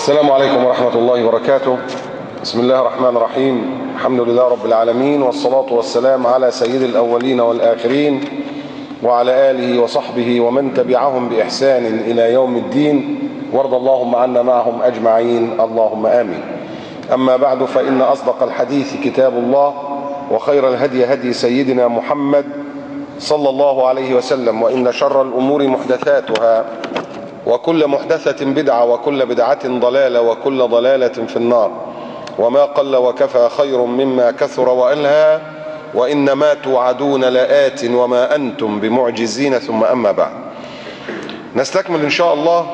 السلام عليكم ورحمة الله وبركاته. بسم الله الرحمن الرحيم. الحمد لله رب العالمين، والصلاة والسلام على سيد الأولين والآخرين وعلى آله وصحبه ومن تبعهم بإحسان إلى يوم الدين، وارض اللهم عنا معهم أجمعين، اللهم آمين. أما بعد، فإن أصدق الحديث كتاب الله، وخير الهدي هدي سيدنا محمد صلى الله عليه وسلم، وإن شر الأمور محدثاتها، وكل محدثة بدعة، وكل بدعة ضلالة، وكل ضلالة في النار. وما قل وكفى خير مما كثر وألهى، وإنما توعدون لآت وما أنتم بمعجزين. ثم أما بعد، نستكمل إن شاء الله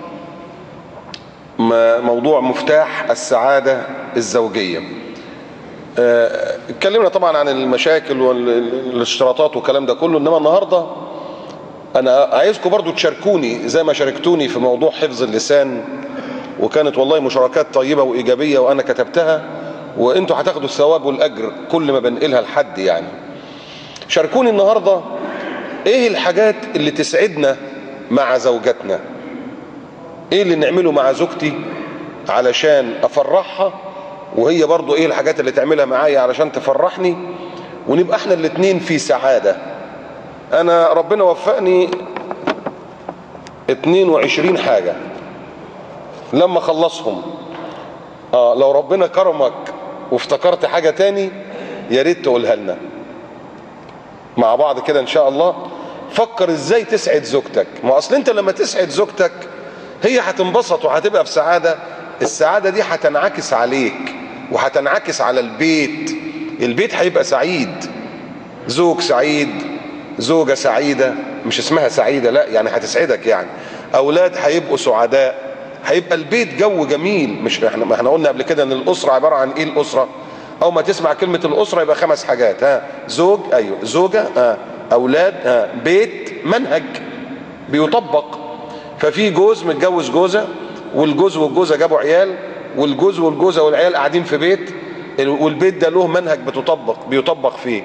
موضوع مفتاح السعادة الزوجية. اتكلمنا طبعا عن المشاكل والاشتراطات والكلام ده كله، إنما النهاردة أنا عايزكم برضو تشاركوني زي ما شاركتوني في موضوع حفظ اللسان، وكانت والله مشاركات طيبة وإيجابية وأنا كتبتها، وأنتوا هتاخدوا الثواب والأجر كل ما بنقلها لحد. يعني شاركوني النهاردة إيه الحاجات اللي تسعدنا مع زوجتنا، إيه اللي نعمله مع زوجتي علشان أفرحها، وهي برضو إيه الحاجات اللي تعملها معايا علشان تفرحني، ونبقى احنا الاتنين في سعادة. أنا ربنا وفقني 22 حاجة، لما خلصهم لو ربنا كرمك وافتكرت حاجة تاني يا ريت تقولها لنا مع بعض كده ان شاء الله. فكر ازاي تسعد زوجتك، ما اصل انت لما تسعد زوجتك هي هتنبسط وهتبقى في سعادة. السعادة دي هتنعكس عليك وهتنعكس على البيت. البيت هيبقى سعيد، زوج سعيد، زوجة سعيدة، مش اسمها سعيدة لا، يعني هتسعدك، يعني اولاد هيبقوا سعداء، هيبقى البيت جو جميل. مش احنا قلنا قبل كده ان الاسره عباره عن ايه؟ الاسره او ما تسمع كلمه الاسره يبقى 5 حاجات: زوج، ايوه زوجه، اولاد، بيت، منهج بيطبق. ففي جوز متجوز جوزه، والجوز والجوزه جابوا عيال، والجوز والجوزه والعيال قاعدين في بيت، والبيت ده له منهج بيطبق فيه.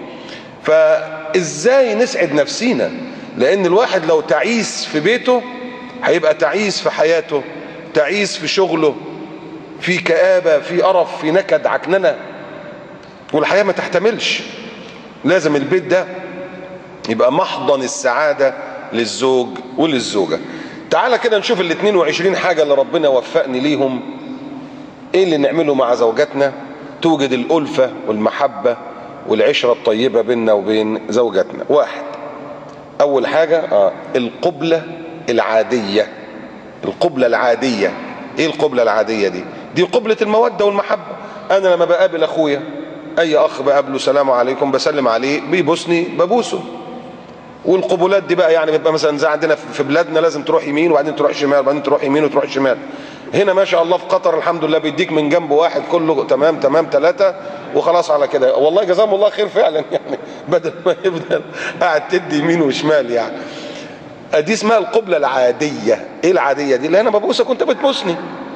فازاي نسعد نفسينا؟ لان الواحد لو تعيس في بيته هيبقى تعيس في حياته، تعيس في شغله، في كآبة، في قرف، في نكد، عكننة، والحياة ما تحتملش. لازم البيت ده يبقى محضن السعادة للزوج وللزوجة. تعالى كده نشوف ال 22 حاجة اللي ربنا وفقني ليهم، ايه اللي نعمله مع زوجاتنا توجد الألفة والمحبة والعشرة الطيبة بيننا وبين زوجاتنا. 1، أول حاجة القبلة العادية. القبلة العادية، ايه القبلة العادية دي؟ دي قبلة المودة والمحبة. انا لما بقابل اخويا، اي اخ بقابله سلام عليكم، بسلم عليه، بيبوسني ببوسه. والقبلات دي بقى يعني بيبقى مثلا زي عندنا في بلادنا لازم تروح يمين وبعدين تروح شمال وبعدين تروح يمين وتروح شمال. هنا ما شاء الله في قطر الحمد لله بيديك من جنب واحد كله تمام تمام 3 وخلاص على كده. والله جزاهم الله خير فعلا، يعني بدل ما يفضل قاعد تدي يمين وشمال. يعني دي اسمها القبلة العادية. ايه العادية دي؟ اللي انا ببوسك وانت بتبوسني.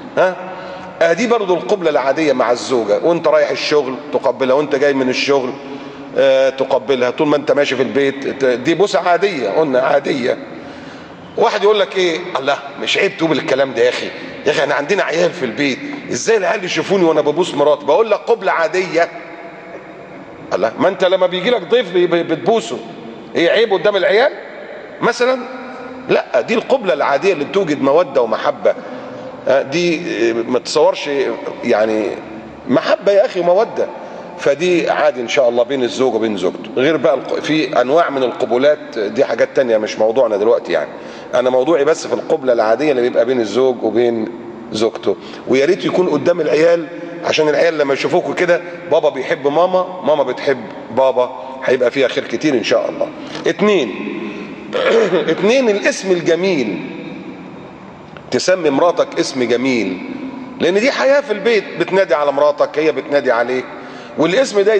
دي برضو القبلة العادية مع الزوجة. وانت رايح الشغل تقبلها، وانت جاي من الشغل تقبلها، طول ما انت ماشي في البيت. دي بوسة عادية، قلنا عادية. واحد يقول لك ايه؟ الله، مش عيب تقول الكلام ده يا اخي؟ يا اخي احنا عندنا عيال في البيت، ازاي العيال يشوفوني وانا ببوس مراتي؟ بقول لك قبلة عادية. الله، ما انت لما بيجي لك ضيف بتبوسه، ايه عيب قدام العيال مثلا؟ لا، دي القبلة العادية اللي بتوجد مودة ومحبة. دي ما تصورش يعني محبة يا اخي ومودة. فدي عادي ان شاء الله بين الزوج وبين زوجته. غير بقى في انواع من القبلات، دي حاجات تانية مش موضوعنا دلوقتي. يعني انا موضوعي بس في القبلة العادية اللي بيبقى بين الزوج وبين زوجته. ويا ريت يكون قدام العيال، عشان العيال لما يشوفوكوا كده بابا بيحب ماما، ماما بتحب بابا، هيبقى فيها خير كتير ان شاء الله. 2 الاسم الجميل. تسمي مراتك اسم جميل، لان دي حياة في البيت. بتنادي على مراتك، هي بتنادي عليك، والاسم ده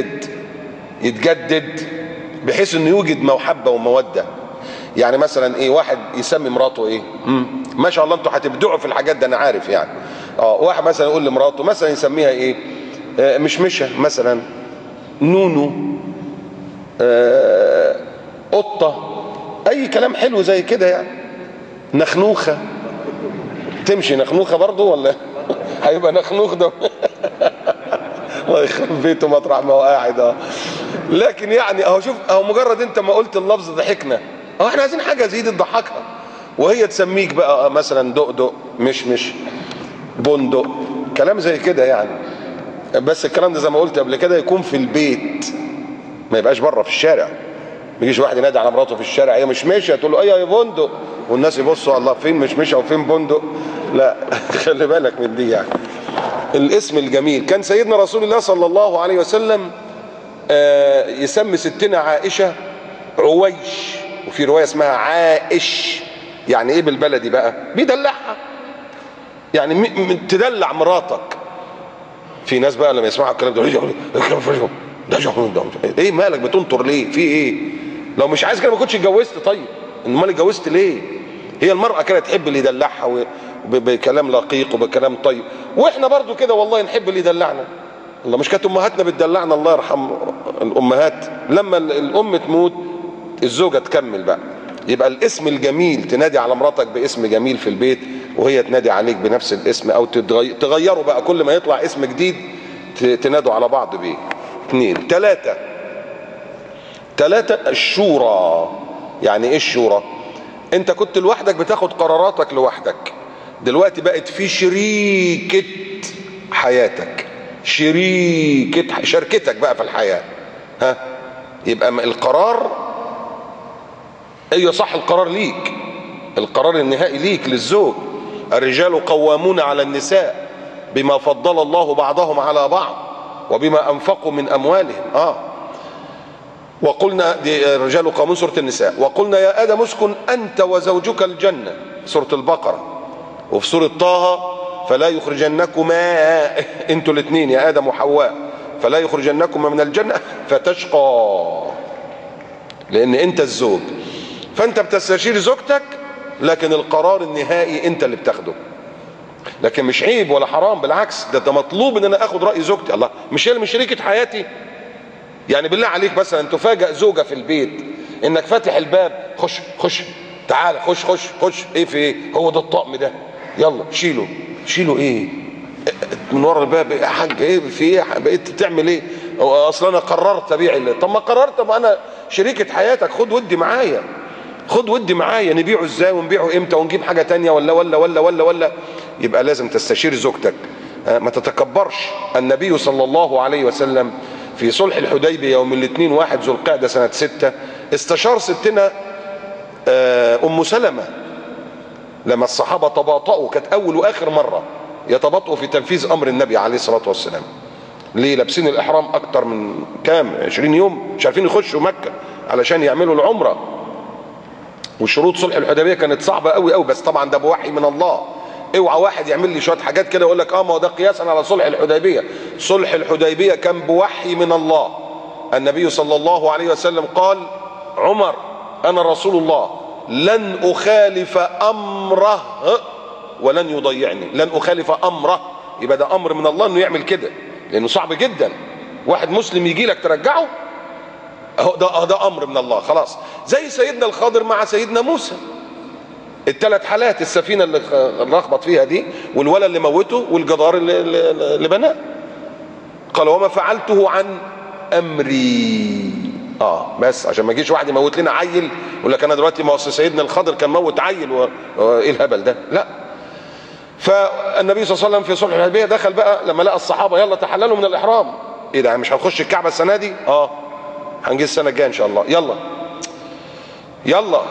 يتجدد بحيث انه يوجد محبة ومودة. يعني مثلا ايه؟ واحد يسمي مراته ايه؟ ما شاء الله انتوا هتبدعوا في الحاجات ده انا عارف. يعني واحد مثلا يقول لمراته مثلا يسميها ايه؟ مشمشة مثلا، نونو، قطة، اي كلام حلو زي كده يعني، نخنوخة. تمشي نخنوخه برضه ولا هيبقى نخنوخ ده؟ الله يخرب بيته مطرح ما هو قاعد. لكن يعني اهو شوف، اهو مجرد انت ما قلت اللفظ ضحكنا، اهو احنا عايزين حاجه زي دي تضحكها، وهي تسميك بقى مثلا دقدق، مش بندق، كلام زي كده يعني. بس الكلام ده زي ما قلت قبل كده يكون في البيت، ما يبقاش بره في الشارع. ما يجيش واحد ينادي على مراته في الشارع هي مش ماشيه تقول له ايوه يا بندق، والناس يبصوا الله فين مش ماشيه وفين بندق. لا خلي بالك من دي يعني. الاسم الجميل كان سيدنا رسول الله صلى الله عليه وسلم يسمي ستنا عائشه عويش، وفي روايه اسمها عائش. يعني ايه بالبلدي بقى؟ بيدلعها، يعني تدلع مراتك. في ناس بقى لما يسمعوا الكلام ده ايه مالك بتنطر ليه؟ في ايه؟ لو مش عايز كده ما كنتش اتجوزت. طيب امال اتجوزت ليه؟ هي المرأة كده تحب اللي يدلعها بكلام لقيق وبكلام طيب، واحنا برضو كده والله نحب اللي يدلعنا. الله، مش كانت امهاتنا بتدلعنا؟ الله يرحم الامهات. لما الام تموت الزوجة تكمل بقى. يبقى الاسم الجميل تنادي على مراتك باسم جميل في البيت، وهي تنادي عليك بنفس الاسم، او تغيره بقى كل ما يطلع اسم جديد تنادوا على بعض بيه. 2 3 الشورى. يعني ايه الشورى؟ انت كنت لوحدك بتاخد قراراتك لوحدك، دلوقتي بقت في شريكة حياتك، شركتك بقى في الحياة. يبقى القرار، ايوه صح، القرار ليك، القرار النهائي ليك للزوج. الرجال قوامون على النساء بما فضل الله بعضهم على بعض وبما انفقوا من اموالهم. وقلنا دي الرجال قوامون سورة النساء. وقلنا يا آدم اسكن أنت وزوجك الجنة سورة البقرة. وفي سورة طه فلا يخرجنكما انتوا الاثنين يا آدم وحواء، فلا يخرجنكما من الجنة فتشقى، لأن أنت الزوج. فأنت بتستشير زوجتك، لكن القرار النهائي أنت اللي بتاخده. لكن مش عيب ولا حرام، بالعكس ده مطلوب ان انا اخد رأي زوجتي. الله، مش هي مش شريكة حياتي؟ يعني بالله عليك مثلا تفاجأ زوجة في البيت انك فاتح الباب، خش تعال خش ايه في ايه؟ هو ده الطقم ده، يلا شيله ايه من ورا الباب؟ يا حاج ايه في ايه؟ بقيت تعمل ايه؟ اصلا انا قررت ابيع اللي. طب ما قررت، ما انا شريكة حياتك، خد ودي معايا، نبيعه ازاي ونبيعه امتى ونجيب حاجة تانية ولا. يبقى لازم تستشير زوجتك، ما تتكبرش. النبي صلى الله عليه وسلم في صلح الحديبية يوم الاثنين 1 ذو القعدة سنة 6 استشار ستنا ام سلمة لما الصحابة تباطؤوا. كانت اول واخر مرة يتباطؤوا في تنفيذ امر النبي عليه الصلاة والسلام. ليه؟ لابسين الاحرام اكتر من 20 يوم، مش عارفين يخشوا مكة علشان يعملوا العمرة. وشروط صلح الحديبية كانت صعبة قوي، بس طبعا ده بوحي من الله. اوعى واحد يعمل لي شويه حاجات كده يقول لك ما هو ده قياسا على صلح الحديبيه. صلح الحديبيه كان بوحي من الله. النبي صلى الله عليه وسلم قال: عمر انا رسول الله لن اخالف امره ولن يضيعني. لن اخالف امره، يبقى ده امر من الله انه يعمل كده، لانه صعب جدا واحد مسلم يجي لك ترجعه. اهو ده امر من الله خلاص. زي سيدنا الخضر مع سيدنا موسى، ال3 حالات، السفينة اللي لخبط فيها دي، والولد اللي موته، والجدار اللي بناه. قال: وما فعلته عن امري. بس عشان ما يجيش واحد يموت لنا عيل يقول لك انا دلوقتي ما سيدنا الخضر كان موت عيل ايه الهبل ده؟ لا. فالنبي صلى الله عليه وسلم في صلح الحديبيه دخل بقى لما لقى الصحابه يلا تحللوا من الاحرام. ايه ده، مش هنخش الكعبه السنه دي؟ هنجي السنه الجايه ان شاء الله. يلا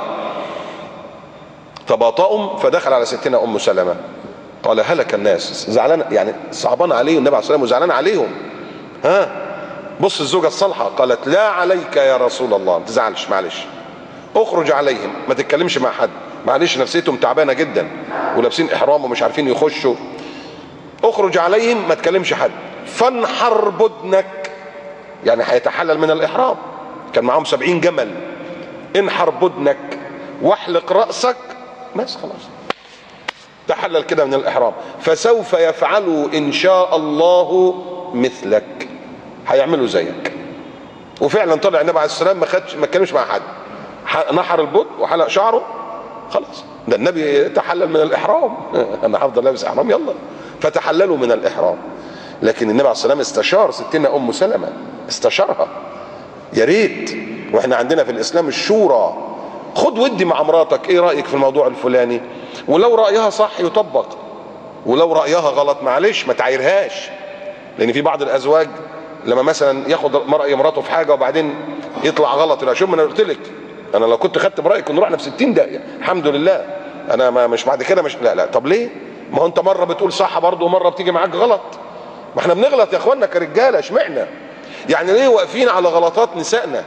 تباطؤوا. فدخل على ستنا ام سلمة قال: هلك الناس. زعلان يعني، صعبان عليه النبي عليه الصلاه والسلام وزعلان عليهم. بص الزوجه الصالحه قالت: لا عليك يا رسول الله، ما تزعلش، معلش اخرج عليهم، ما تتكلمش مع حد، معلش نفسيتهم تعبانه جدا ولابسين احرام ومش عارفين يخشوا. اخرج عليهم، ما تكلمش حد. فانحر بدنك، يعني هيتحلل من الاحرام، كان معاهم 70 جمل. انحر بدنك واحلق راسك، بس خلاص تحلل كده من الاحرام. فسوف يفعلوا ان شاء الله مثلك، هيعملوا زيك. وفعلا طلع النبي عليه السلام ما اتكلمش مع حد، نحر البط وحلق شعره، خلاص ده النبي تحلل من الاحرام انا هفضل لابس احرام؟ يلا، فتحللوا من الاحرام. لكن النبي عليه الصلاه والسلام استشار ستنا ام سلمة، استشارها. يا ريت واحنا عندنا في الاسلام الشورى، خد ودي مع مراتك، ايه رايك في الموضوع الفلاني؟ ولو رايها صح يطبق، ولو رايها غلط معلش ما تعايرهاش. لان في بعض الازواج لما مثلا ياخد راي مراته في حاجه وبعدين يطلع غلط، لا شوف، ما انا قلت لك، انا لو كنت خدت برايك كنا رحنا في 60 داهيه، الحمد لله انا ما مش بعد كده مش لا. طب ليه؟ ما هو انت مره بتقول صح برضه ومره بتيجي معاك غلط. ما احنا بنغلط يا اخوانا كرجاله، اشمعنى؟ يعني ليه واقفين على غلطات نسائنا؟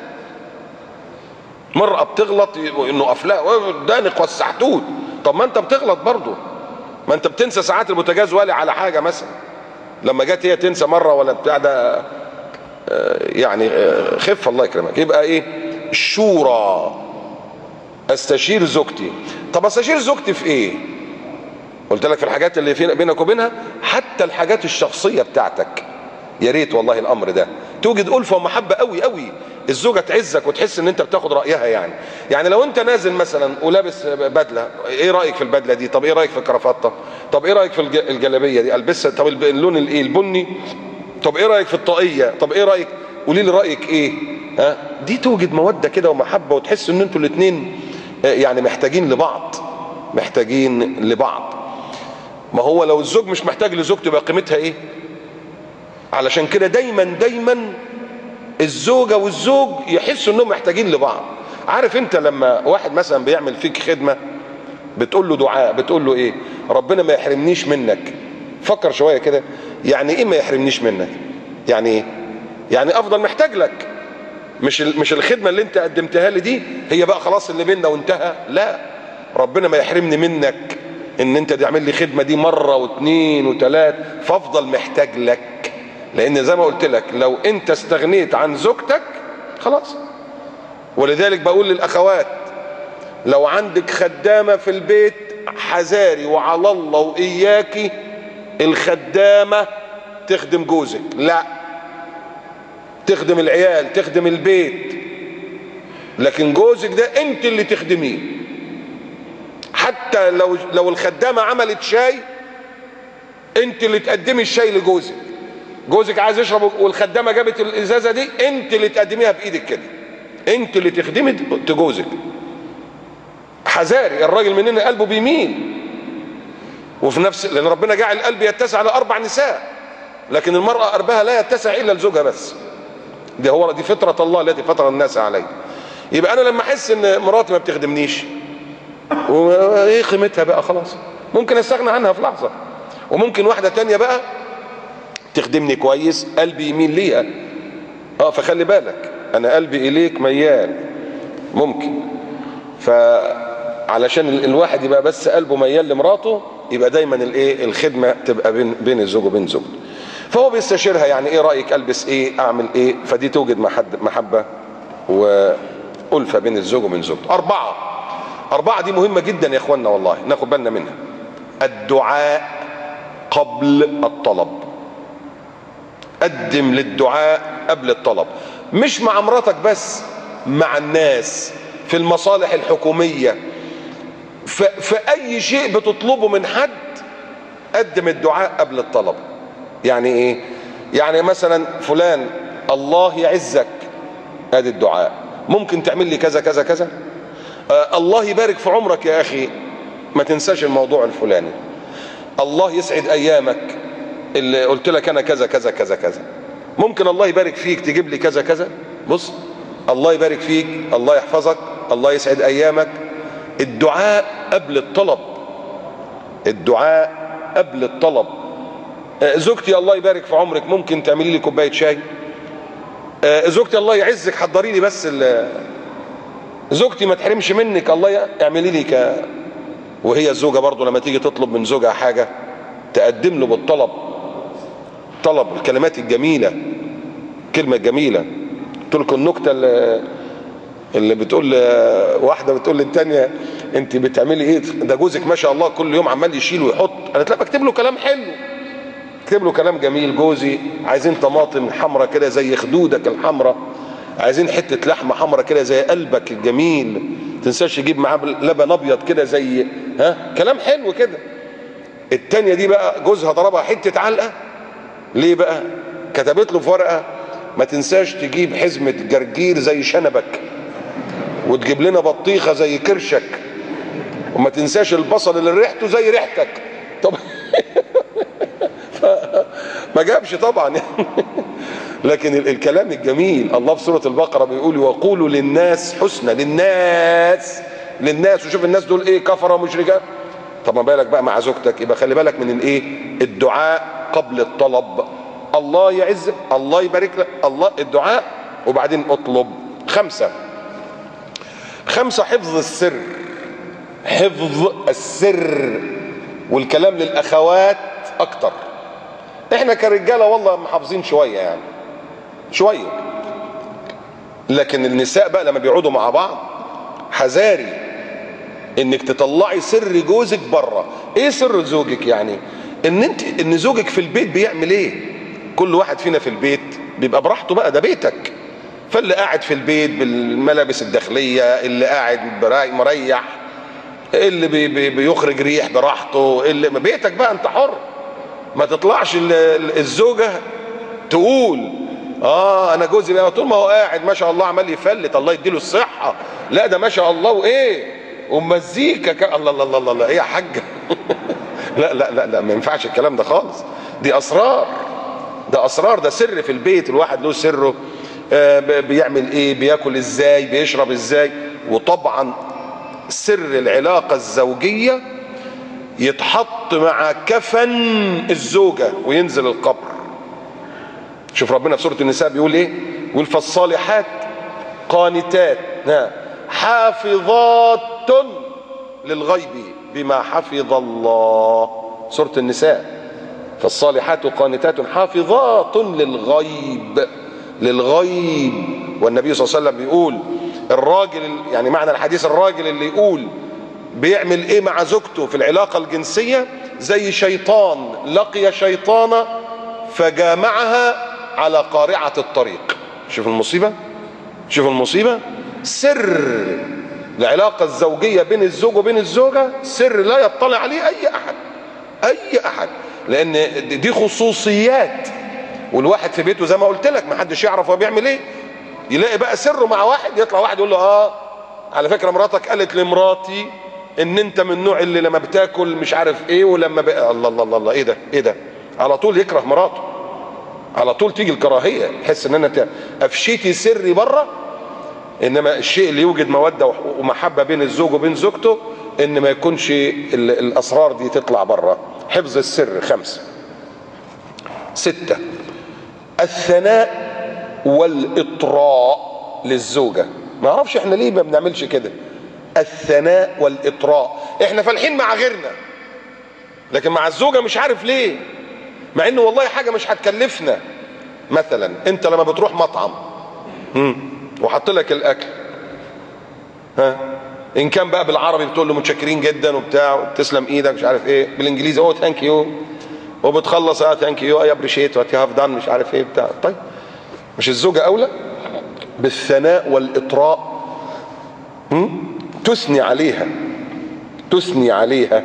مرة بتغلط انه افلاق دانق وسعتوت، طب ما انت بتغلط برضه، ما انت بتنسى ساعات البوتاجاز والي على حاجه مثلا، لما جت هي تنسى مره ولا بتاع ده، يعني خف الله يكرمك. يبقى ايه؟ الشورى، استشير زوجتي. طب استشير زوجتي في ايه؟ قلت لك في الحاجات اللي بينك وبينها، حتى الحاجات الشخصيه بتاعتك. يا ريت والله الامر ده توجد ألفة ومحبة قوي قوي، الزوجة تعزك وتحس ان انت بتاخد رأيها. يعني لو انت نازل مثلا ولابس بدلة، ايه رأيك في البدلة دي؟ طب ايه رأيك في الكرافتة؟ طب ايه رأيك في الجلابية دي البسها؟ طب اللون الايه البني؟ طب ايه رأيك في الطاقية؟ طب ايه رأيك؟ قولي لي رأيك ايه؟ ها، دي توجد مودة كده ومحبة، وتحس ان انتوا الاثنين يعني محتاجين لبعض، محتاجين لبعض. ما هو لو الزوج مش محتاج لزوجته يبقى قيمتها ايه؟ علشان كده دايما الزوجة والزوج يحسوا انهم محتاجين لبعض. عارف انت لما واحد مثلا بيعمل فيك خدمة بتقول له دعاء، بتقول له ايه؟ ربنا ما يحرمنيش منك. فكر شوية كده، يعني ايه ما يحرمنيش منك؟ يعني ايه؟ يعني افضل محتاج لك، مش الخدمة اللي انت قدمتها لي دي هي بقى خلاص اللي بيننا وانتهى، لا، ربنا ما يحرمني منك ان انت تعمل لي خدمة دي مرة واثنين وثلاث، فافضل محتاج لك. لان زي ما قلت لك لو انت استغنيت عن زوجتك خلاص. ولذلك بقول للاخوات، لو عندك خدامة في البيت حذاري وعلى الله واياكي الخدامة تخدم جوزك، لا، تخدم العيال تخدم البيت، لكن جوزك ده انت اللي تخدميه. حتى لو الخدامة عملت شاي انت اللي تقدمي الشاي لجوزك. جوزك عايز يشرب والخدامه جابت الازازه دي، انت اللي تقدميها بايدك كده، انت اللي تخدمي جوزك. حذاري، الراجل مننا قلبه بيميل، وفي نفس لان ربنا جعل القلب يتسع لاربع نساء، لكن المراه قلبها لا يتسع الا لزوجها بس. دي فطره الله التي فطر الناس عليه. يبقى انا لما احس ان مراتي ما بتخدمنيش، وايه قيمتها بقى؟ خلاص ممكن استغنى عنها في لحظه، وممكن واحده تانية بقى تخدمني كويس قلبي يميل ليها. فخلي بالك، انا قلبي اليك ميال ممكن. فعلشان الواحد يبقى بس قلبه ميال لمراته، يبقى دايما الايه الخدمه تبقى بين الزوج وبين زوجته. فهو بيستشيرها، يعني ايه رايك البس ايه، اعمل ايه؟ فدي توجد محبه والفه بين الزوج وبين زوجته. اربعه دي مهمه جدا يا اخوانا، والله ناخد بالنا منها. الدعاء قبل الطلب، قدم للدعاء قبل الطلب، مش مع مراتك بس، مع الناس، في المصالح الحكومية، في اي شيء بتطلبه من حد قدم الدعاء قبل الطلب. يعني ايه؟ يعني مثلا فلان الله يعزك، ادي الدعاء. ممكن تعمل لي كذا كذا كذا، الله يبارك في عمرك يا اخي، ما تنساش الموضوع الفلاني، الله يسعد ايامك اللي قلت لك انا كذا كذا كذا كذا. ممكن الله يبارك فيك تجيب لي كذا كذا، بص، الله يبارك فيك، الله يحفظك، الله يسعد ايامك. الدعاء قبل الطلب، الدعاء قبل الطلب. زوجتي الله يبارك في عمرك، ممكن تعملي لي كوبايه شاي؟ زوجتي الله يعزك حضري لي بس زوجتي ما تحرمش منك، الله اعملي لي وهي الزوجه برضه لما تيجي تطلب من زوجها حاجه تقدم له بالطلب، طلب الكلمات الجميله، كلمه جميله. قلت لكم النكته اللي بتقول واحده بتقول للثانيه انت بتعملي ايه؟ ده جوزك ما شاء الله كل يوم عمال يشيل ويحط. قالت لا، بكتب له كلام حلو، اكتب له كلام جميل. جوزي عايزين طماطم حمرا كده زي خدودك الحمرا، عايزين حته لحمه حمرا كده زي قلبك الجميل، تنساش تجيب معاه لبن ابيض كده زي كلام حلو كده. التانية دي بقى جوزها ضربها حتة علقة. ليه بقى؟ كتبت له في ورقة ما تنساش تجيب حزمة جرجير زي شنبك، وتجيب لنا بطيخة زي كرشك، وما تنساش البصل اللي ريحته زي ريحتك. طب ما جابش طبعا لكن الكلام الجميل، الله في سورة البقرة بيقول وقولوا للناس حسنى. للناس وشوف الناس دول ايه؟ كفرة مشركة. طب ما بالك بقى مع زوجتك؟ يبقى خلي بالك من الايه؟ الدعاء قبل الطلب. الله يعزك، الله يبارك لك، الله الدعاء وبعدين اطلب. 5 حفظ السر. حفظ السر والكلام للاخوات اكتر. احنا كرجاله والله محافظين شويه يعني شويه، لكن النساء بقى لما بيقعدوا مع بعض حذاري انك تطلعي سر جوزك بره. ايه سر زوجك؟ يعني ان زوجك في البيت بيعمل ايه. كل واحد فينا في البيت بيبقى براحته بقى، ده بيتك. فاللي قاعد في البيت بالملابس الداخليه، اللي قاعد مريح، اللي بيخرج ريح براحته، اللي بيتك بقى انت حر. ما تطلعش الزوجه تقول انا جوزي بقى طول ما هو قاعد ما شاء الله عمال يفلت الله يديله الصحه، لا ده ما شاء الله وايه ومزيكا الله الله الله الله ايه يا حاجه لا لا لا لا ما ينفعش الكلام ده خالص. دي اسرار، ده اسرار، ده سر في البيت. الواحد له سره، بيعمل ايه، بياكل ازاي، بيشرب ازاي. وطبعا سر العلاقه الزوجيه يتحط مع كفن الزوجه وينزل القبر. شوف ربنا في سوره النساء بيقول ايه؟ بيقول فالصالحات قانتات حافظات للغيب بما حفظ الله. سوره النساء فالصالحات قانتات حافظات للغيب. والنبي صلى الله عليه وسلم بيقول الراجل، يعني معنى الحديث الراجل اللي يقول بيعمل ايه مع زوجته في العلاقة الجنسية زي شيطان لقي شيطانة فجامعها على قارعة الطريق. شوف المصيبة، شوف المصيبة. سر العلاقة الزوجية بين الزوج وبين الزوجة سر لا يطلع عليه اي احد، لان دي خصوصيات. والواحد في بيته زي ما قلت لك ما حدش يعرف هو بيعمل ايه. يلاقي بقى سره مع واحد، يطلع واحد يقول له على فكرة مراتك قالت لمراتي ان انت من النوع اللي لما بتاكل مش عارف ايه ولما الله الله الله الله ايه ده على طول يكره مراته، على طول تيجي الكراهية، يحس ان انا افشيتي سري بره. انما الشيء اللي يوجد مودة ومحبة بين الزوج وبين زوجته ان ما يكونش الاسرار دي تطلع بره. حفظ السر. 5 6 الثناء والاطراء للزوجة. ما اعرفش احنا ليه ما بنعملش كده. الثناء والاطراء احنا فالحين مع غيرنا، لكن مع الزوجة مش عارف ليه، مع انه والله حاجة مش هتكلفنا. مثلا انت لما بتروح مطعم وحط لك الاكل، ان كان بقى بالعربي بتقول له متشكرين جدا وبتاع تسلم ايدك مش عارف ايه، بالانجليزي ثانك يو، وبتخلص ثانك يو اي ابريشيت وات يو هاف دان مش عارف ايه بتاع. طيب مش الزوجة اولى بالثناء والاطراء؟ تثني عليها، تثني عليها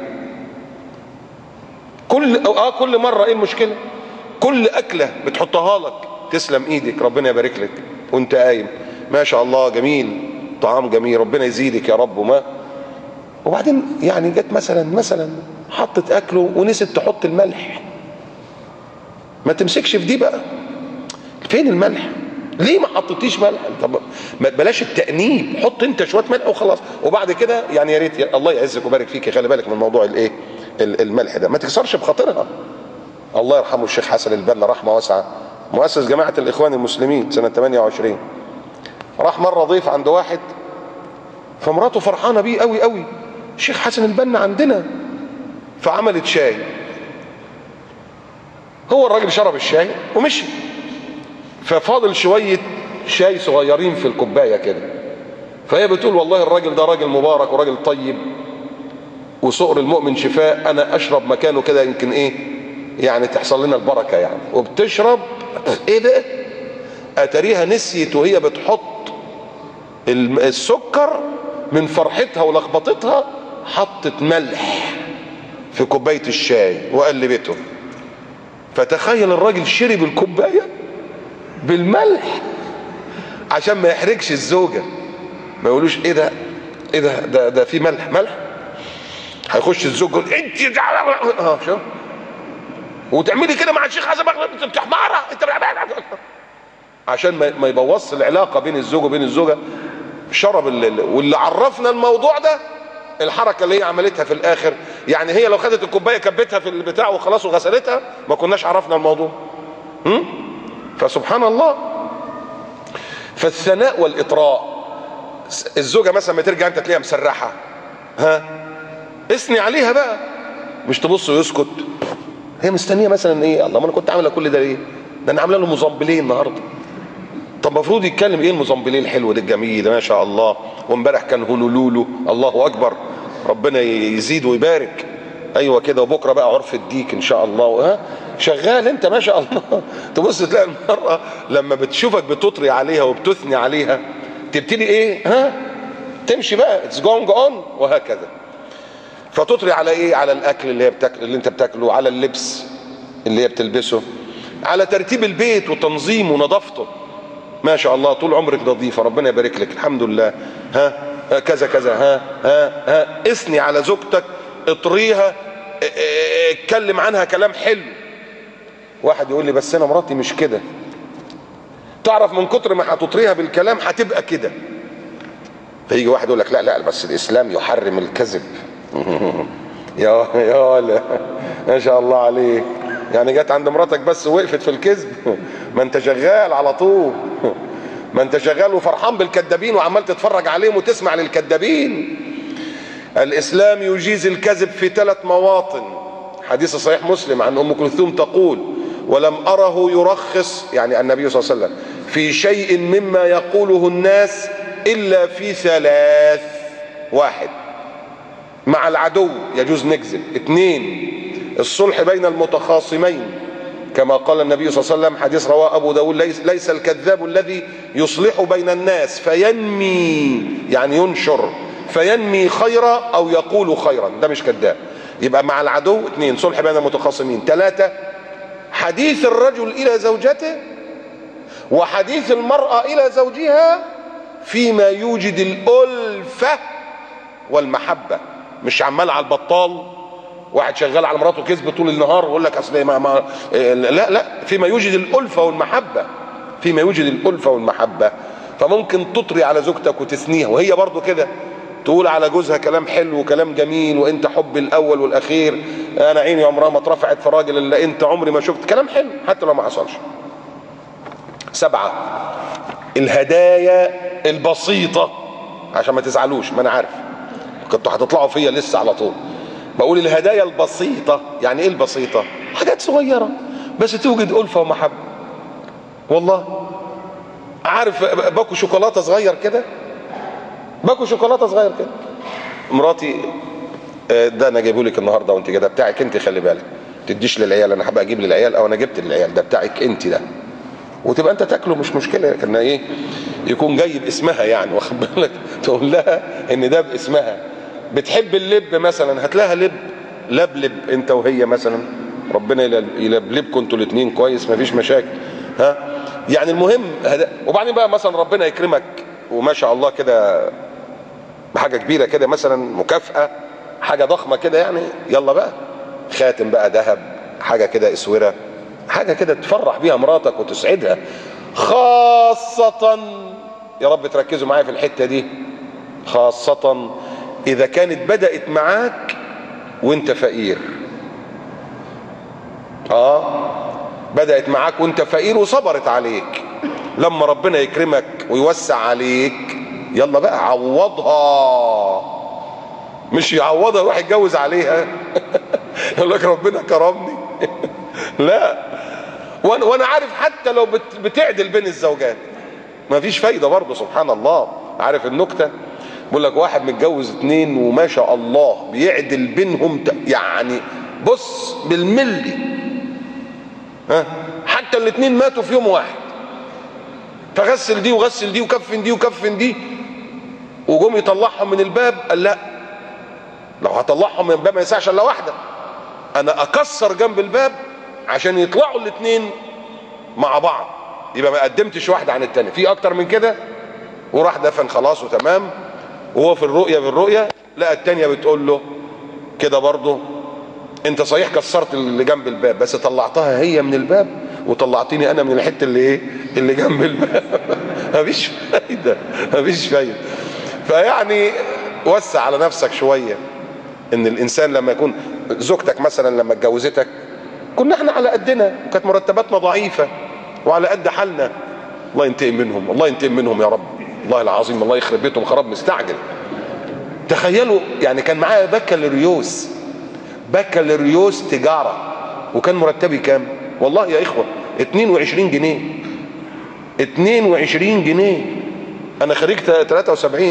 كل مرة. ايه المشكلة؟ كل اكلة بتحطها لك تسلم ايدك ربنا يبارك لك وانت قايم ما شاء الله جميل طعام جميل ربنا يزيدك يا رب. وما وبعدين يعني جت مثلا حطت اكله ونسيت تحط الملح، ما تمسكش في دي بقى. فين الملح؟ ليه ما حطيتيش ملح؟ طب بلاش التأنيب، حط انت شويه ملح وخلاص. وبعد كده يعني يا ريت الله يعزك ويبارك فيك خلي بالك من موضوع الايه الملح ده، ما تكسرش بخاطرها. الله يرحمه الشيخ حسن البنا رحمه واسعه، مؤسس جماعه الاخوان المسلمين سنه 28. راح مره ضيف عند واحد فمراته فرحانه بيه قوي قوي، الشيخ حسن البنا عندنا، فعملت شاي. هو الراجل شرب الشاي ومشي، ففاضل شويه شاي صغيرين في الكوبايه كده. فهي بتقول والله الراجل ده راجل مبارك وراجل طيب وصقر المؤمن شفاء، انا اشرب مكانه كده يمكن ايه يعني تحصل لنا البركه يعني. وبتشرب ايه ده؟ اتاريها نسيت وهي بتحط السكر من فرحتها ولخبطتها حطت ملح في كوبايه الشاي وقلبته. فتخيل الراجل شرب الكوبايه بالملح عشان ما يحرجش الزوجه، ما يقولوش ايه ده ايه ده في ملح. هيخش الزوج يقول انت شوف وتعملي كده مع الشيخ حسن انت حماره انت، عشان ما يبوظش العلاقه بين الزوج وبين الزوجه. شرب واللي عرفنا الموضوع ده الحركه اللي هي عملتها في الاخر. يعني هي لو خدت الكوبايه كبتها في البتاع وخلاص وغسلتها ما كناش عرفنا الموضوع. فسبحان الله. فالثناء والاطراء، الزوجه مثلا ما ترجع انت تلاقيها مسرحه، اثني عليها بقى، مش تبص ويسكت. هي مستنيه مثلا ايه؟ الله، ما انا كنت عامله كل ده ليه؟ ده انا عامله له موزامبليه النهارده. طب المفروض يتكلم ايه الموزامبليه الحلو ده الجميل ده ما شاء الله، وامبارح كان هونولولو، الله اكبر، ربنا يزيد ويبارك. ايوه كده، وبكره بقى عرف الديك ان شاء الله. شغال انت ما شاء الله. تبص تلاقي المراه لما بتشوفك بتطري عليها وبتثني عليها تبتدي ايه؟ تمشي بقى، اتس جوينج اون، وهكذا. فتطري على ايه؟ على الاكل اللي انت بتاكله، على اللبس اللي هي بتلبسه، على ترتيب البيت وتنظيمه ونظافته. ما شاء الله طول عمرك نظيفه، ربنا يبارك لك، الحمد لله. كذا كذا، اثني على زوجتك، اطريها، اتكلم عنها كلام حلو. واحد يقول لي بس انا مراتي مش كده. تعرف من كتر ما هتطريها بالكلام هتبقى كده. فيجي واحد يقول لك لا بس الاسلام يحرم الكذب. يا ولا ما شاء الله عليك، يعني جت عند مراتك بس وقفت في الكذب؟ ما انت شغال على طول، ما انت شغال وفرحان بالكذابين وعمال تتفرج عليهم وتسمع للكذابين. الاسلام يجيز الكذب في 3 مواطن. حديث صحيح مسلم عن ام كلثوم تقول: ولم اره يرخص، يعني النبي صلى الله عليه وسلم، في شيء مما يقوله الناس الا في 3: 1 مع العدو يجوز نكذب، 2 الصلح بين المتخاصمين كما قال النبي صلى الله عليه وسلم، حديث رواه ابو داود: ليس الكذاب الذي يصلح بين الناس فينمي، يعني ينشر، فينمي خيرا او يقول خيرا، ده مش كذاب. يبقى مع العدو. 2 صلح بين المتخاصمين. 3 حديث الرجل الى زوجته وحديث المرأة الى زوجها فيما يوجد الألفة والمحبة، مش عمال على البطال واحد شغال على مراته كذب طول النهار ويقول لك اصل لا، فيما يوجد الألفة والمحبة، فيما يوجد الألفة والمحبة. فممكن تطري على زوجتك وتثنيها، وهي برضو كده تقول على جوزها كلام حلو وكلام جميل، وانت حب الاول والاخير، انا عيني عمرها ما اترفعت في راجل الا انت، عمري ما شفت، كلام حلو حتى لو ما حصلش. 7 الهدايا البسيطة، عشان ما تزعلوش، ما انا عارف كنتوا هتطلعوا فيا لسه على طول. بقول الهدايا البسيطة. يعني ايه البسيطة؟ حاجات صغيرة بس توجد ألفة ومحبة. والله عارف باكو شوكولاتة صغير كده، باكو شوكولاتة صغير كده، مراتي ده انا جايبه لك النهارده وانت كده بتاعك انت، خلي بالك تديش للعيال، انا هبقى اجيب للعيال او انا جبت للعيال، ده بتاعك انت ده، وتبقى انت تاكله مش مشكله، لكن ايه يكون جاي باسمها، يعني واخد بالك، تقول لها ان ده باسمها. بتحب اللب مثلا، هات لها لبلب انت وهي مثلا، ربنا يلبلبكم انتوا الاثنين كويس، مفيش مشاكل. يعني المهم وبعدين بقى مثلا ربنا يكرمك وما شاء الله كده بحاجه كبيره كده، مثلا مكافاه، حاجه ضخمه كده، يعني يلا بقى خاتم بقى ذهب، حاجه كده اسوره، حاجه كده تفرح بيها مراتك وتسعدها. خاصه يا رب تركزوا معايا في الحته دي، خاصه اذا كانت بدات معاك وانت فقير. بدات معاك وانت فقير وصبرت عليك، لما ربنا يكرمك ويوسع عليك يلا بقى عوضها، مش يعوضها يروح يتجوز عليها يقول لك ربنا كرمني لا، وانا عارف حتى لو بتعدل بين الزوجات مفيش فايده برضه، سبحان الله. عارف النكته؟ بقول لك واحد متجوز 2 وما شاء الله بيعدل بينهم، يعني بص بالملي، حتى الاثنين ماتوا في يوم واحد، فغسل دي وغسل دي وكفن دي وكفن دي، وجم يطلعهم من الباب، قال لا، لو هطلعهم من الباب ما يسعش الا واحده، انا اكسر جنب الباب عشان يطلعوا الاثنين مع بعض، يبقى ما قدمتش واحده عن الثانيه، في اكتر من كده. وراح دفن خلاص وتمام. وهو في الرؤيه لقى الثانيه بتقول له كده برضه، انت صحيح كسرت اللي جنب الباب، بس طلعتها هي من الباب وطلعتني انا من الحته اللي جنب الباب. مفيش فايده، مفيش فايده. فيعني وسع على نفسك شويه. ان الانسان لما يكون زوجتك مثلا لما اتجوزتك كنا احنا على قدنا، وكانت مرتباتنا ضعيفه وعلى قد حالنا، الله ينتقم منهم، الله ينتقم منهم يا رب، الله العظيم، الله يخرب بيتهم خراب مستعجل. تخيلوا يعني كان معايا بكالوريوس تجاره، وكان مرتبي كام؟ والله يا اخوه 22 جنيه. 22 جنيه. انا خريج 73،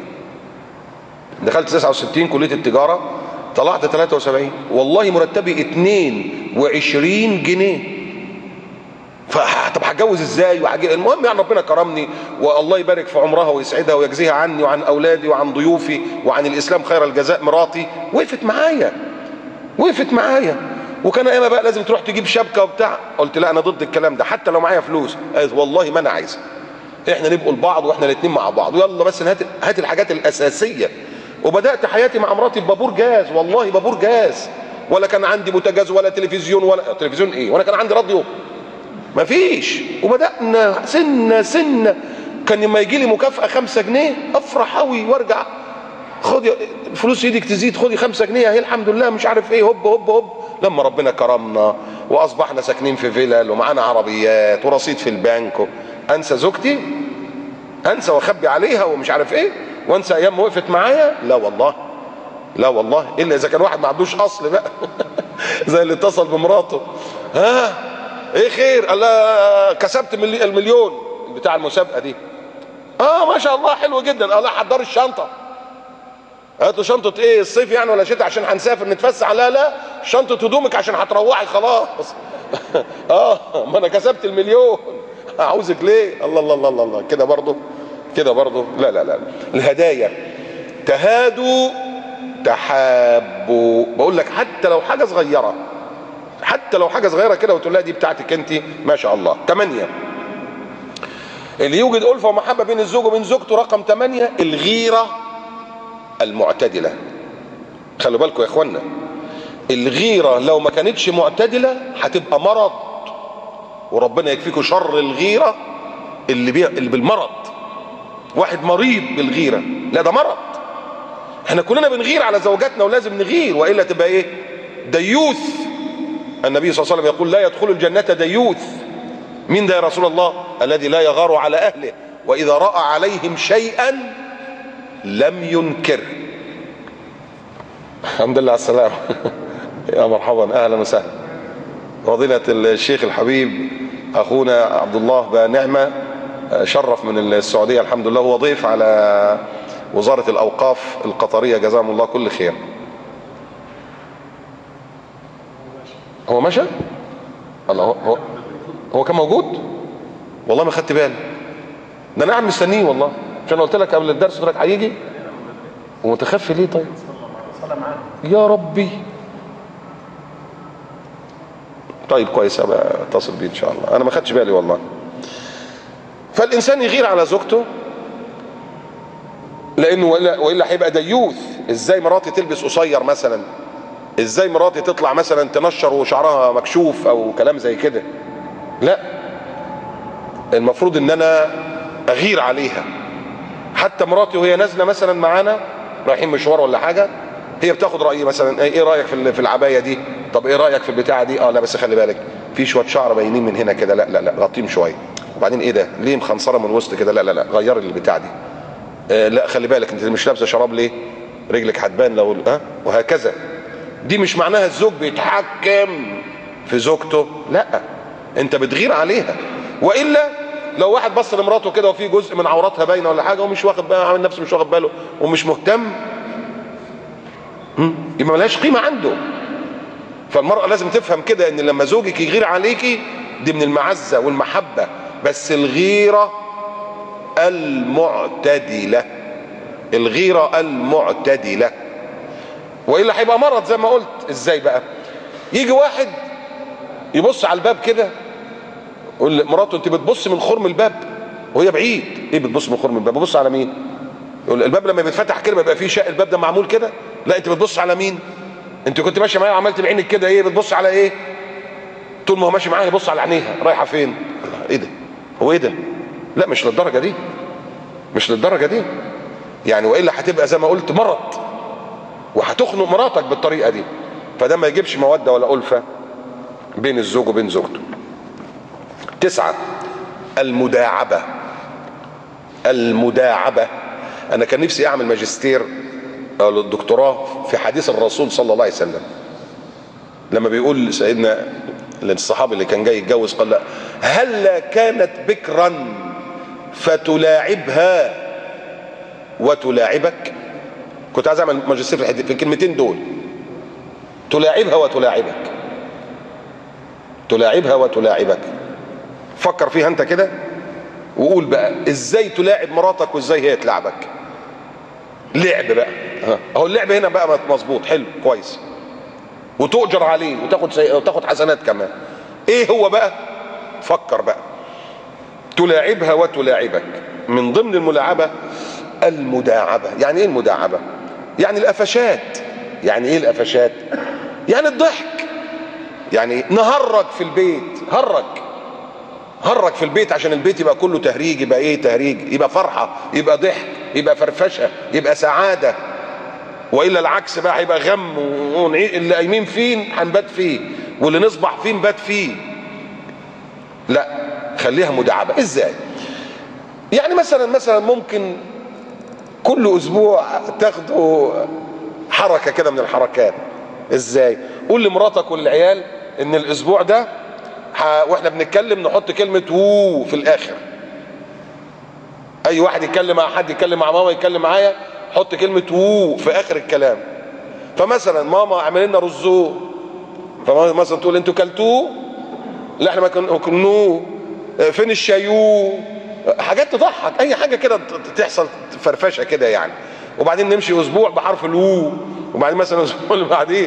دخلت 69 كليه التجاره، طلعت 73، والله مرتبي 22 جنيه. طب هتجوز ازاي؟ المهم يعني ربنا كرمني، والله يبارك في عمرها ويسعدها ويجزيها عني وعن اولادي وعن ضيوفي وعن الاسلام خير الجزاء. مراتي وقفت معايا، وكان ايامها بقى لازم تروح تجيب شبكه وبتاع. قلت لا، انا ضد الكلام ده، حتى لو معايا فلوس. قالت والله ما انا عايزه، احنا نبقوا لبعض واحنا الاثنين مع بعض، ويلا بس هات الحاجات الاساسيه. وبدات حياتي مع مراتي ببابور جاز، والله بابور جاز، ولا كان عندي بوتاجاز ولا تلفزيون، ولا تلفزيون ايه، ولا كان عندي راديو، مفيش. وبدانا سنه كان لما يجي لي مكافاه 5 جنيه افرح قوي وارجع، خدي فلوس ايدك تزيد، خدي 5 جنيه اهي الحمد لله، مش عارف ايه، هوب. لما ربنا كرمنا واصبحنا ساكنين في فيلل ومعانا عربيات ورصيد في البنك، انسى زوجتي؟ انسى واخبي عليها ومش عارف ايه، وانسى ايام ما وقفت معايا؟ لا والله، الا اذا كان واحد ما عندوش اصل بقى. زي اللي اتصل بمراته، ها ايه خير؟ قال لها كسبت المليون بتاع المسابقه دي. ما شاء الله حلو جدا. قال لها حضر الشنطه. قالت له شنطه ايه؟ الصيف يعني ولا شتاء عشان هنسافر نتفسح؟ لا شنطه هدومك عشان هتروحي خلاص. ما انا كسبت المليون، عاوزك ليه؟ الله كده برضه لا. الهدايا تهادوا تحابوا. بقول لك حتى لو حاجه صغيره كده وتقول لها دي بتاعتك انت، ما شاء الله. 8 اللي يوجد ألفة ومحبة بين الزوج وبين زوجته. رقم 8 الغيرة المعتدلة. خلوا بالكم يا اخوانا، الغيرة لو ما كانتش معتدلة هتبقى مرض، وربنا يكفيكم شر الغيرة اللي بالمرض. واحد مريض بالغيرة، لا ده مرض. احنا كلنا بنغير على زوجاتنا ولازم نغير، والا تبقى ايه؟ ديوث. النبي صلى الله عليه وسلم يقول لا يدخل الجنة ديوث. مين ده يا رسول الله؟ الذي لا يغار على اهله واذا رأى عليهم شيئا لم ينكره. الحمد لله على السلامة. يا مرحبا، اهلا وسهلا. فضيلة الشيخ الحبيب اخونا عبد الله بنعمة شرف من السعودية، الحمد لله، هو ضيف على وزارة الاوقاف القطرية، جزاهم الله كل خير. هو مشى؟ الله، هو كان موجود؟ والله ما خدت بالي، ده انا قاعد مستنيه والله، عشان قلت لك قبل الدرس قلت لك هيجي. ومتخفي ليه طيب؟ يا ربي. طيب كويس، ابقى اتصل بيه ان شاء الله، انا ما خدتش بالي والله. فالانسان يغير على زوجته، لانه والا هيبقى ديوث. ازاي مراتي تلبس قصير مثلا؟ ازاي مراتي تطلع مثلا تنشر وشعرها مكشوف او كلام زي كده؟ لا، المفروض ان انا اغير عليها. حتى مراتي وهي نازله مثلا معانا رايحين مشوار ولا حاجه، هي بتاخد رايي مثلا، ايه رايك في العبايه دي؟ طب ايه رايك في البتاعه دي؟ لا بس خلي بالك في شويه شعر باينين من هنا كده، لا غطيهم شويه. وبعدين ايه ده؟ ليه مخنصره من وسط كده؟ لا غيري البتاع دي. لا خلي بالك انت مش لابسه شراب ليه؟ رجلك هتبان لو وهكذا. دي مش معناها الزوج بيتحكم في زوجته، لا، انت بتغير عليها. والا لو واحد بص لمراته كده وفي جزء من عوراتها باينه ولا حاجه ومش واخد باله، عامل نفسه مش واخد باله ومش مهتم، يبقى ملهاش قيمه عنده. فالمرأة لازم تفهم كده ان لما زوجك يغير عليكي دي من المعزة والمحبة، بس الغيرة المعتدلة. الغيرة المعتدلة، وإلا هيبقى مرض زي ما قلت. ازاي بقى؟ يجي واحد يبص على الباب كده، يقول لمراته انت بتبص من خرم الباب وهي بعيد. ايه بتبص من خرم الباب؟ ببص على مين؟ يقول الباب لما بيتفتح كده بيبقى فيه شق، الباب ده معمول كده. لا انت بتبص على مين؟ انت كنت ماشي معايا وعملت بعينك كده، ايه بتبص على ايه؟ طول ما هو ماشي معايا يبص على عينيها رايحه فين. ايه ده؟ هو ايه ده؟ لا مش للدرجه دي، مش للدرجه دي يعني، والا هتبقى زي ما قلت مرض، وهتخنق مراتك بالطريقه دي. فده ما يجيبش موده ولا ألفة بين الزوج وبين زوجته. 9 المداعبه. المداعبه، انا كان نفسي اعمل ماجستير او الدكتوراه في حديث الرسول صلى الله عليه وسلم لما بيقول سيدنا للصحابي اللي كان جاي يتجوز، قال لا هل كانت بكرا فتلاعبها وتلاعبك. كنت عايز اعمل ماجستير في الكلمتين دول، تلاعبها وتلاعبك، تلاعبها وتلاعبك. فكر فيها انت كده وقول بقى ازاي تلاعب مراتك وازاي هي تلعبك. لعب بقى، اهو اللعب هنا بقى مظبوط حلو كويس، وتؤجر عليه وتاخد حسنات كمان. ايه هو بقى؟ فكر بقى. تلاعبها وتلاعبك، من ضمن الملاعبة المداعبة. يعني ايه المداعبة؟ يعني القفشات. يعني ايه القفشات؟ يعني الضحك. يعني نهرج في البيت، هرج في البيت عشان البيت يبقى كله تهريج. يبقى ايه تهريج؟ يبقى فرحة، يبقى ضحك، يبقى فرفشة، يبقى سعادة. والا العكس بقى هيبقى غم، اللي قايمين فين هنبات فيه، واللي نصبح فيه نبات فيه. لا خليها مداعبة. ازاي؟ يعني مثلا ممكن كل اسبوع تاخدوا حركة كده من الحركات. ازاي؟ قول لمراتك وللعيال ان الاسبوع ده واحنا بنتكلم نحط كلمة وو في الاخر. اي واحد يتكلم مع حد، يتكلم مع ماما، يتكلم معايا، حط كلمة وو في اخر الكلام. فمثلا ماما اعمل لنا رزو، فمثلا تقول انتوا كلتوه؟ لا احنا ما كنوه. فين الشايو؟ حاجات تضحك، اي حاجة كده تحصل فرفشة كده يعني. وبعدين نمشي اسبوع بحرف الوو، وبعدين مثلا الاسبوع اللي بعديه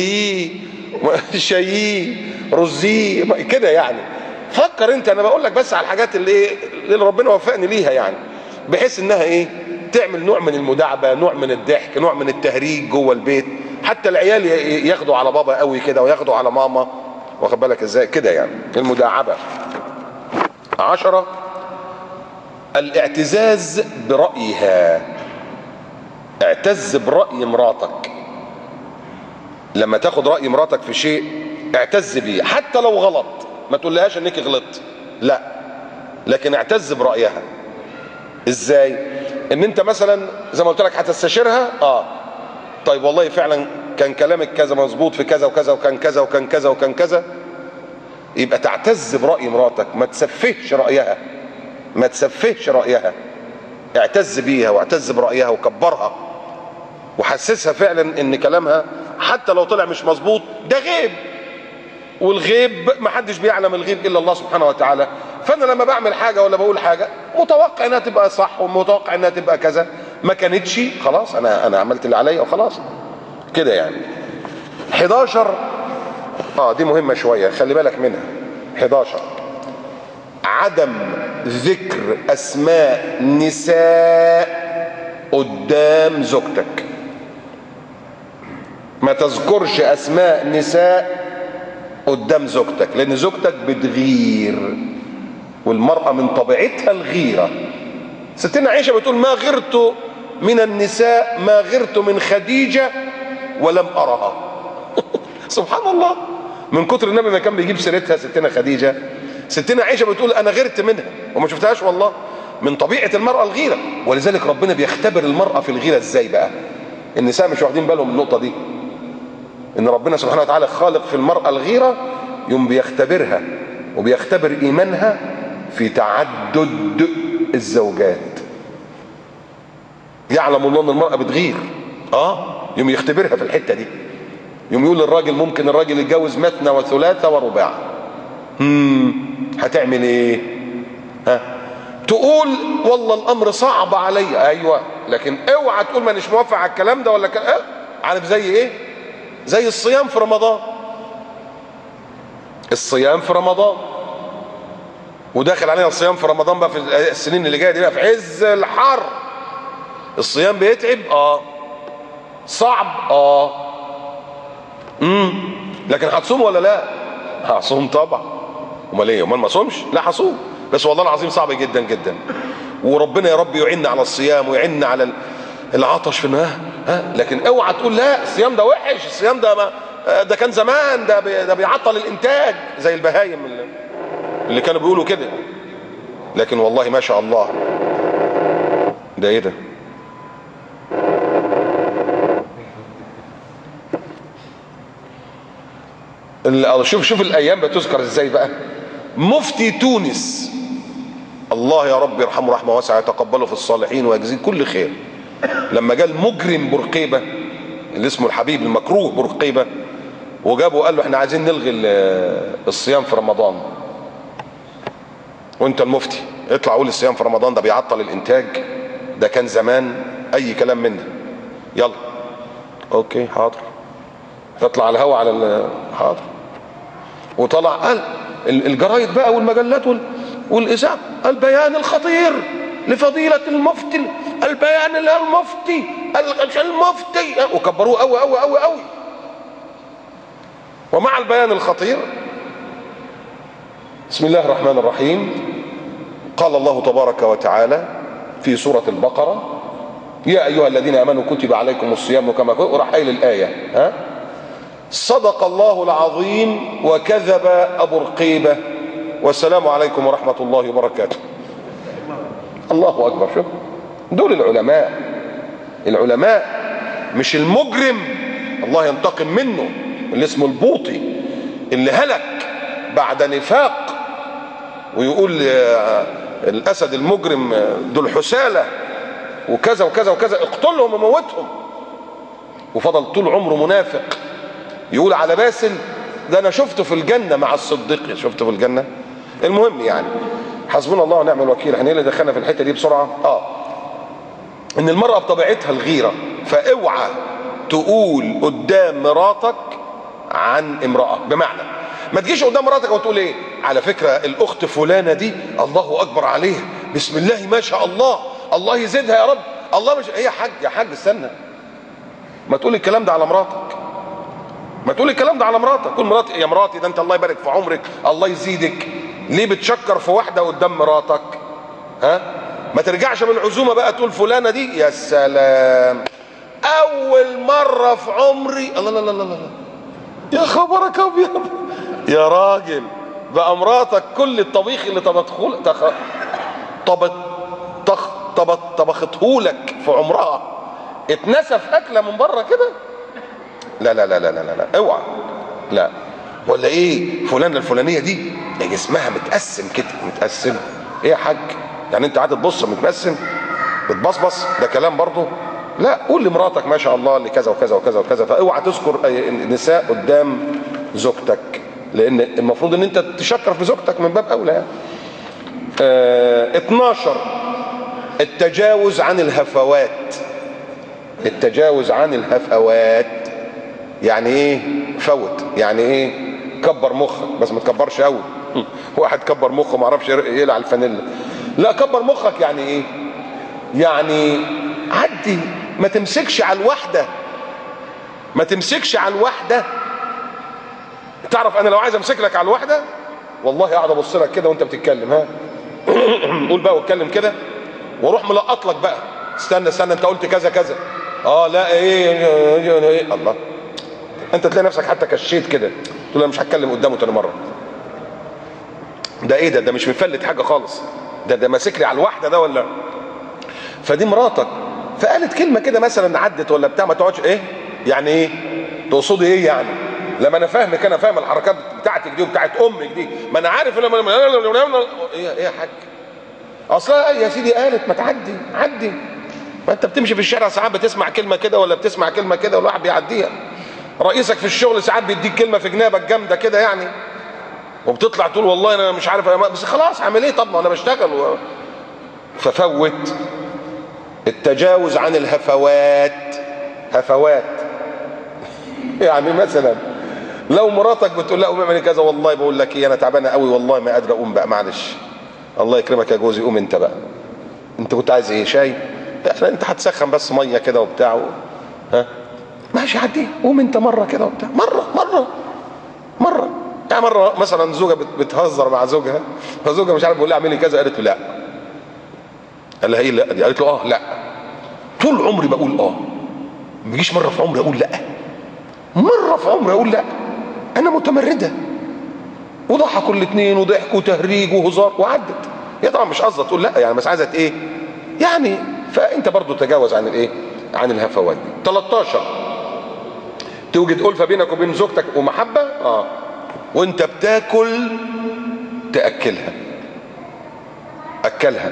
شايي رزي كده يعني. فكر انت، انا بقول لك بس على الحاجات اللي ربنا وفقني ليها يعني، بحيث انها ايه تعمل نوع من المداعبه، نوع من الضحك، نوع من التهريج جوه البيت. حتى العيال ياخدوا على بابا قوي كده وياخدوا على ماما، واخد بالك ازاي كده يعني، المداعبه. 10 الاعتزاز برأيها. اعتز برأي مراتك. لما تاخد رأي مراتك في شيء اعتز بيه، حتى لو غلط. ما تقولهاش انك غلطت، لا، لكن اعتز برأيها. ازاي؟ ان انت مثلا زي ما قلت لك هتستشيرها. طيب والله فعلا كان كلامك كذا مظبوط في كذا وكذا، وكان كذا وكان كذا وكان كذا. يبقى تعتز برأي مراتك، ما تسفهش رأيها، ما تسفهش رأيها. اعتز بيها واعتز برأيها وكبرها، وحسسها فعلا ان كلامها حتى لو طلع مش مظبوط ده غيب، والغيب محدش بيعلم الغيب الا الله سبحانه وتعالى. فانا لما بعمل حاجه ولا بقول حاجه متوقع انها تبقى صح ومتوقع انها تبقى كذا، ما كانتش خلاص انا عملت اللي عليا وخلاص كده يعني. 11 دي مهمه شويه خلي بالك منها. 11 عدم ذكر اسماء نساء قدام زوجتك. ما تذكرش اسماء نساء قدام زوجتك، لان زوجتك بتغير، والمرأة من طبيعتها الغيرة. ستنا عائشة بتقول ما غرت من النساء ما غرت من خديجة ولم أرها. سبحان الله، من كتر النبي ما كان بيجيب سيرتها ستنا خديجة، ستنا عائشة بتقول أنا غرت منها وما شفتهاش والله. من طبيعة المرأة الغيرة، ولذلك ربنا بيختبر المرأة في الغيرة ازاي بقى. النساء مش واخدين بالهم من النقطة دي، ان ربنا سبحانه وتعالى خالق في المرأة الغيرة، يوم بيختبرها وبيختبر ايمانها في تعدد الزوجات. يعلم الله ان المرأة بتغير، يوم يختبرها في الحتة دي. يوم يقول للراجل ممكن الراجل يتجوز مثنى وثلاثة ورباع، هتعمل ايه؟ تقول والله الامر صعب علي. ايوه لكن اوعى تقول مانيش موافق على الكلام ده ولا عارف زي ايه؟ زي الصيام في رمضان. الصيام في رمضان وداخل علينا الصيام في رمضان بقى في السنين اللي جايه دي بقى في عز الحر. الصيام بيتعب صعب لكن هتصوم ولا لا؟ هصوم طبعا. امال ايه؟ امال ما صومش؟ لا هصوم، بس والله العظيم صعب جدا جدا. وربنا يا رب يعيننا على الصيام ويعيننا على العطش في لكن اوعى تقول لا الصيام ده وحش، الصيام ده ما ده كان زمان، ده بيعطل الانتاج زي البهايم اللي كانوا بيقولوا كده. لكن والله ما شاء الله. ده ايه ده؟ شوف الايام بتذكر ازاي بقى. مفتي تونس الله يا رب يرحمه رحمه واسعه يتقبله في الصالحين ويجزيه كل خير، لما جاء المجرم بورقيبه اللي اسمه الحبيب المكروه بورقيبه وجابه وقال له احنا عايزين نلغي الصيام في رمضان، وانت المفتي اطلع قول الصيام في رمضان ده بيعطل الانتاج، ده كان زمان اي كلام من ده. يلا اوكي حاضر، تطلع على الهوا على حاضر. وطلع قال الجرايد بقى والمجلات والاذاعه البيان الخطير لفضيله المفتي، البيان المفتي وكبروه قوي قوي قوي قوي. ومع البيان الخطير بسم الله الرحمن الرحيم قال الله تبارك وتعالى في سورة البقرة يا أيها الذين آمنوا كتب عليكم الصيام كما كتب، وراح قايل الآية صدق الله العظيم وكذب أبو رقيبة والسلام عليكم ورحمة الله وبركاته. الله أكبر. شوف دول العلماء مش المجرم الله ينتقم منه اللي اسمه البوطي اللي هلك بعد نفاق ويقول الاسد المجرم دول حسالة وكذا وكذا وكذا اقتلهم وموتهم، وفضل طول عمره منافق يقول على باسل ده انا شفته في الجنة مع الصديق. شفته في الجنة. المهم يعني حسبنا الله ونعم الوكيل. احنا اللي دخلنا في الحتة دي بسرعة ان المرأة بطبيعتها الغيرة، فاوعى تقول قدام مراتك عن امرأة، بمعنى ما تجيش قدام مراتك وتقول ايه على فكرة الاخت فلانة دي الله اكبر عليها بسم الله ما شاء الله الله يزيدها يا رب الله مش ايه يا حاج استنى، ما تقول الكلام ده على مراتك، ما تقول الكلام ده على مراتك. قول مراتي يا مراتي ده انت الله يبارك في عمرك الله يزيدك. ليه بتشكر في واحدة قدام مراتك؟ ما ترجعش من العزومة بقى تقول فلانة دي يا سلام اول مرة في عمري الله لا لا لا لا يا خبرك ابيض يا راجل بقى مراتك كل الطبيخ اللي طبختهولك في عمرها اتنسف اكله من بره كده؟ لا لا لا لا لا لا اوعى. لا ولا ايه فلانه الفلانيه دي جسمها متقسم كده متقسم ايه يا حاج يعني انت قاعد تبص متقسم بتبصبص ده كلام برضه؟ لا قول لمراتك ما شاء الله اللي كذا وكذا وكذا وكذا. فاوعى تذكر النساء قدام زوجتك لان المفروض ان انت تشكر في زوجتك من باب اولى يعني. 12 التجاوز عن الهفوات. التجاوز عن الهفوات يعني ايه؟ فوت يعني ايه؟ كبر مخك بس ما تكبرش قوي. واحد كبر مخه ما عرفش يقلع الفانيلا. لا كبر مخك يعني ايه؟ يعني عدي ما تمسكش على الواحده، ما تمسكش على الواحده. تعرف انا لو عايز امسك لك على الواحده والله اقعد ابص لك كده وانت بتتكلم قول بقى واتكلم كده واروح ملقط لك بقى استنى انت قلت كذا كذا لا ايه الله انت تلاقي نفسك حتى كشيت كده تقول انا مش هتكلم قدامه تاني مره. ده ايه ده مش مفلت حاجه خالص، ده ماسك لي على الواحده ده ولا. فدي مراتك فقالت كلمه كده مثلا عدت ولا بتاع ما تقعدش ايه يعني ايه تقصدي ايه يعني لما انا فاهمك انا فاهم الحركات بتاعتك دي وبتاعت امك دي ما انا عارف لما ايه يا حاج اصلا يا سيدي قالت ما تعدي عدي. ما انت بتمشي في الشارع ساعات بتسمع كلمه كده ولا بتسمع كلمه كده والواحد بيعديها. رئيسك في الشغل ساعات بيديك كلمه في جنابك جامده كده يعني وبتطلع تقول والله انا مش عارف بس خلاص اعمل ايه طب ما انا بشتغل ففوت التجاوز عن الهفوات. هفوات يعني مثلا لو مراتك بتقول لا قوم اعملي كذا، والله بقول لك ايه انا تعبانه قوي والله ما قادره اقوم بقى، معلش الله يكرمك يا جوزي قوم انت بقى. انت كنت عايز ايه؟ شاي؟ انت هتسخن بس ميه كده وبتاع ها ماشي عدي، قوم انت مره كده وبتاع، مره يعني مره مثلا زوجه بتهزر مع زوجها، فزوجها مش عارف بيقول لها اعملي كذا، قالت له لا. قال لها ايه لا دي؟ قالت له لا، طول عمري بقول ما بيجيش مره في عمري اقول لا، مره في عمري اقول لا، انا متمرده. وضحكوا الاثنين وضحكوا تهريج وهزار وعدت. هي طبعا مش قصدها تقول لا يعني، بس عايزه ايه يعني. فانت برضو تجاوز عن الايه، عن الهفوات دي. 13 توجد ألفة بينك وبين زوجتك ومحبة وانت بتاكل تأكلها. أكلها،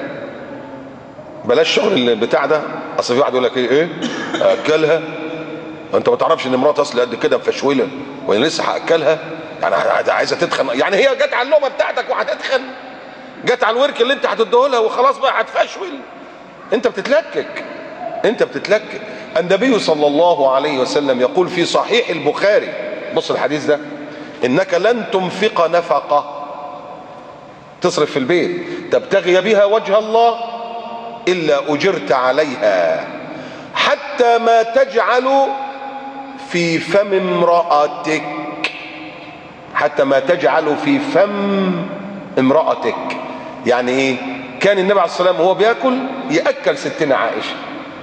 بلاش شغل البتاع ده. اصل في واحد يقول لك ايه أكلها، انت ما تعرفش ان مرات اصل قد كده مفشوله وانا لسه هأكلها؟ يعني عايزه تتخن، يعني هي جت على اللقمه بتاعتك وهتتخن، جت على الورك اللي انت هتديهولها وخلاص بقى هتفشول. انت بتتلكك. النبي صلى الله عليه وسلم يقول في صحيح البخاري، بص الحديث ده، انك لن تنفق نفقه تصرف في البيت تبتغي بها وجه الله الا اجرت عليها حتى ما تجعل في فم امرأتك. حتى ما تجعل في فم امرأتك يعني ايه؟ كان النبي عليه الصلاة والسلام وهو بياكل يأكل ستنا عائشة،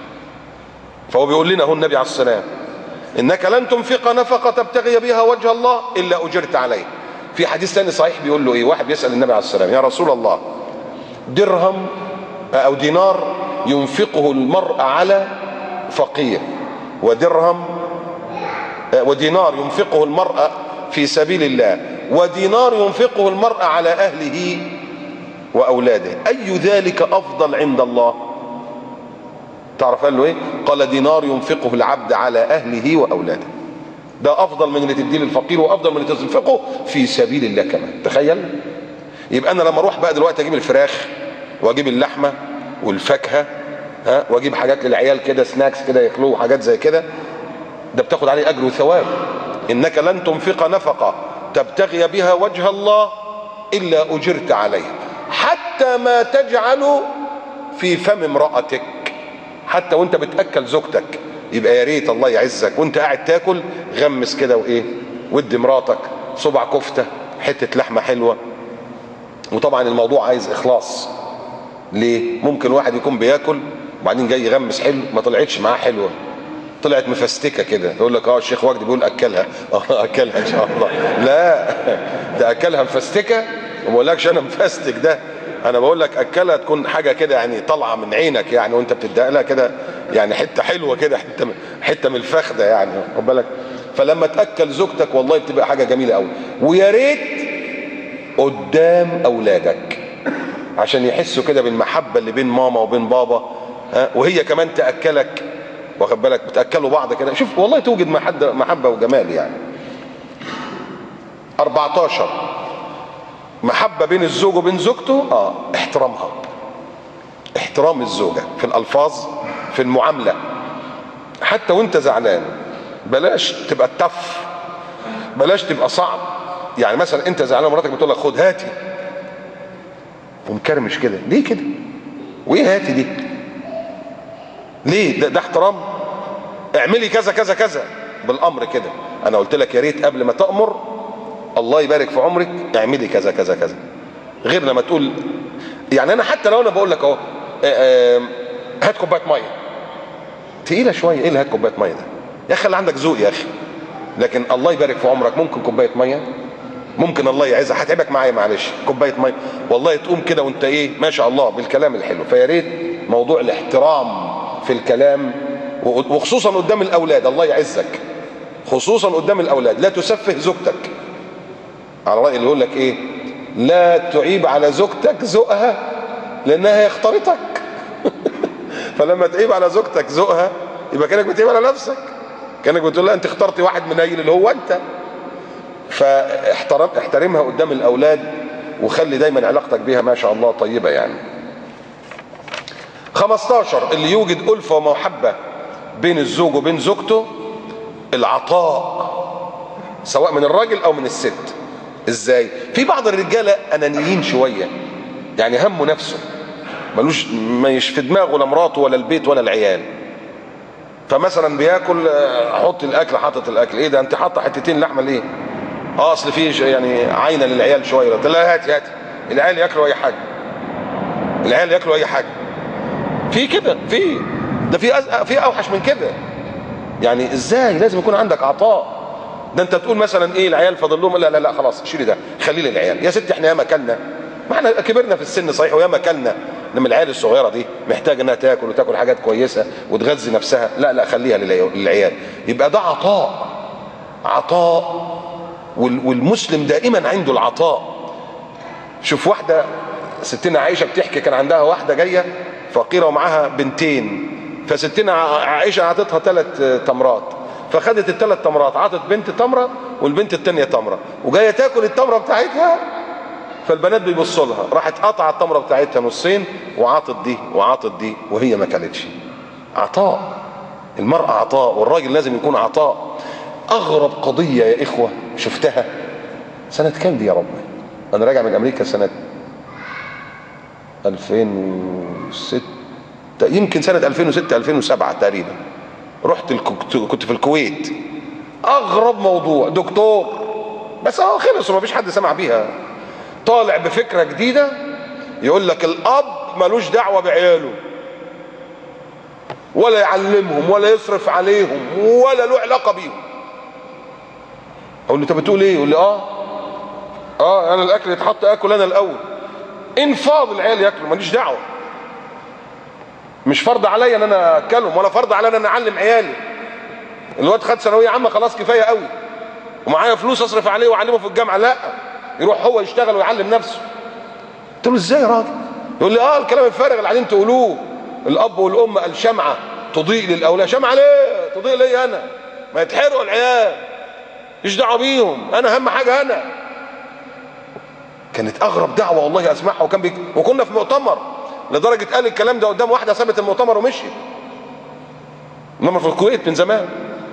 فهو بيقول لنا هو النبي عليه الصلاة والسلام انك لن تنفق نفقة تبتغي بها وجه الله الا اجرت عليه. في حديث ثاني صحيح بيقول له ايه؟ واحد بيسأل النبي عليه الصلاة والسلام يا رسول الله درهم او دينار ينفقه المرء على فقير، ودينار ينفقه المرء في سبيل الله، ودينار ينفقه المرء على اهله واولاده، اي ذلك افضل عند الله؟ تعرف قال له ايه؟ قال دينار ينفقه العبد على اهله واولاده. ده افضل من اللي تديه للفقير، وافضل من اللي تنفقه في سبيل الله كمان. تخيل. يبقى انا لما اروح بقى دلوقتي اجيب الفراخ واجيب اللحمه والفاكهه واجيب حاجات للعيال كده سناكس كده ياكلوه وحاجات زي كده، ده بتاخد عليه اجر وثواب. انك لن تنفق نفقه تبتغي بها وجه الله الا اجرت عليها حتى ما تجعل في فم امرأتك. حتى وانت بتاكل زوجتك يبقى يا ريت الله يعزك وانت قاعد تاكل غمس كده وايه، ودي مراتك صبع كفته حته لحمه حلوه. وطبعا الموضوع عايز اخلاص. ليه؟ ممكن واحد يكون بياكل وبعدين جاي يغمس حلو ما طلعتش معاه حلوه، طلعت مفستكه كده، يقول لك الشيخ وجدي بيقول اكلها. اكلها ان شاء الله. لا ده اكلها مفستكه، وما بقولكش انا مفستك، ده انا بقول لك اكلها تكون حاجه كده يعني طالعه من عينك يعني، وانت بتديها لها كده يعني حته حلوه كده، حته من الفخده يعني، خد بالك. فلما تاكل زوجتك والله بتبقى حاجه جميله قوي، ويا ريت قدام اولادك عشان يحسوا كده بالمحبه اللي بين ماما وبين بابا، وهي كمان تاكلك، واخد بالك، بتاكلوا بعض كده. شوف والله توجد محبه وجمال يعني. 14 محبه بين الزوج وبين زوجته، احترامها. احترام الزوجه في الالفاظ، في المعامله، حتى وانت زعلان بلاش تبقى التف، بلاش تبقى صعب. يعني مثلا انت زعلان مراتك بتقول لك خد هاتي، ومكرمش كده، ليه كده؟ وايه هاتي دي؟ ليه؟ ده احترام. اعملي كذا كذا كذا بالامر كده. انا قلت لك يا ريت قبل ما تأمر الله يبارك في عمرك اعملي كذا كذا كذا، غير لما تقول يعني. انا حتى لو انا بقول لك اهو هات كوبايه ميه، تقيله شويه، ايه اللي هات كوبايه ميه ده؟ يا اخي اللي عندك ذوق يا اخي. لكن الله يبارك في عمرك ممكن كوبايه ميه، ممكن الله يعزك هتعبك معايا معلش كوبايه ميه، والله تقوم كده وانت ايه ما شاء الله بالكلام الحلو. فيا ريت موضوع الاحترام في الكلام، وخصوصا قدام الاولاد، الله يعزك خصوصا قدام الاولاد. لا تسفه زوجتك، على راي اللي يقول لك ايه، لا تعيب على زوجتك ذوقها لانها يختلطك. فلما تعيب على زوجتك ذوقها يبقى كانك بتعيب على نفسك، كانك بتقول لها انت اخترتي واحد منيل اللي هو انت. فاحترمها قدام الاولاد، وخلي دايما علاقتك بيها ما شاء الله طيبه يعني. 15 اللي يوجد ألفة ومحبة بين الزوج وبين زوجته، العطاء سواء من الراجل او من الست. ازاي؟ في بعض الرجاله انانيين شويه، يعني همه نفسه، ملوش مش في دماغه لا مراته ولا البيت ولا العيال. فمثلا بياكل، احط الاكل، حاطط الاكل، ايه ده انت حاطه حتتين لحمه ليه؟ اصل في يعني عاينه للعيال شويه. لا هاتي هاتي، العيال ياكلوا اي حاجه، العيال ياكلوا اي حاجه. في كده، في اوحش من كده. يعني ازاي؟ لازم يكون عندك عطاء. ده انت تقول مثلا ايه العيال فاضل لهم، لا لا لا خلاص شيلي ده خليه للعيال. يا ستي احنا ياما اكلنا، ما احنا كبرنا في السن صحيح وياما اكلنا، انما العيال الصغيره دي محتاجه انها تاكل وتاكل حاجات كويسه وتغذي نفسها. لا لا خليها للعيال. يبقى ده عطاء، عطاء. والمسلم دائما عنده العطاء. شوف واحده ستنا عائشه بتحكي، كان عندها واحده جايه فقيره ومعاها بنتين، فستنا عائشه عطتها 3 تمرات، فخدت ال3 تمرات، عطت بنت تمره والبنت الثانيه تمره، وجايه تاكل التمره بتاعتها، فالبنات بيبصوا لها، راحت قطع التمره بتاعتها نصين وعاطت دي وعاطت دي وهي ما كلتش. عطاء. المرأة عطاء والراجل لازم يكون عطاء. اغرب قضيه يا اخوه شفتها سنه كام دي يا رب؟ انا راجع من امريكا سنه 2006، يمكن سنه 2006 2007 تقريبا. رحت كنت في الكويت. اغرب موضوع، دكتور بس هو خلص وما فيش حد سمع بيها، طالع بفكره جديده يقول لك الاب ملوش دعوه بعياله، ولا يعلمهم ولا يصرف عليهم ولا له علاقه بيهم. اقول له انت بتقول ايه؟ يقول لي انا الاكل يتحط اكل انا الاول، ان فاض العيال ياكلوا ماليش دعوه، مش فرض عليا ان انا اكلهم ولا فرض عليا ان انا اعلم عيالي. الواد خد ثانويه عامه خلاص كفايه قوي ومعايا فلوس اصرف عليه واعلمه في الجامعه، لا يروح هو يشتغل ويعلم نفسه. قلت له ازاي يا راجل؟ يقول لي الكلام الفارغ اللي قاعدين تقولوه، الاب والام قال شمعه تضيء للاولاد. شمعه ليه؟ تضيء لي انا؟ ما يتحرقوا العيال، مش دعوه بيهم، انا اهم حاجه انا. كانت اغرب دعوه والله اسمعها. وكنا في مؤتمر، لدرجه قال الكلام ده قدام واحده سابت المؤتمر ومشيت. انما في الكويت من زمان.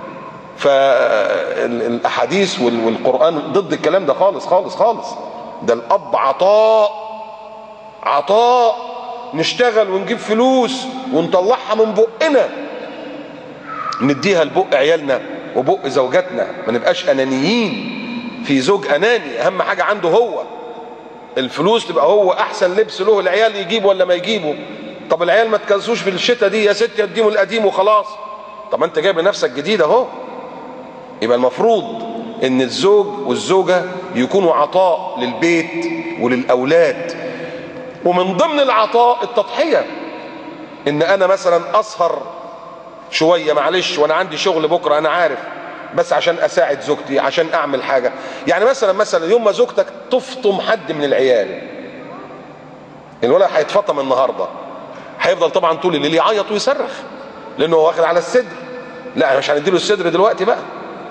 فالاحاديث والقران ضد الكلام ده خالص خالص خالص. ده الاب عطاء، عطاء. نشتغل ونجيب فلوس ونطلعها من بقنا نديها لبق عيالنا وبق زوجاتنا. ما نبقاش انانيين. في زوج اناني اهم حاجه عنده هو الفلوس، تبقى هو احسن لبس له، العيال يجيبوا ولا ما يجيبوا. طب العيال ما تكنسوش في الشتاء دي يا ست، يديموا القديم وخلاص. طب ما انت جايب لنفسك جديد اهو. يبقى المفروض ان الزوج والزوجه يكونوا عطاء للبيت وللاولاد. ومن ضمن العطاء التضحيه، ان انا مثلا اسهر شويه معلش وانا عندي شغل بكره انا عارف، بس عشان اساعد زوجتي، عشان اعمل حاجه. يعني مثلا يوم ما زوجتك تفطم حد من العيال، الولد هيتفطم النهارده، هيفضل طبعا طول الليل يعيط ويصرخ لانه واخد على الصدر. لا مش هنديله الصدر دلوقتي بقى،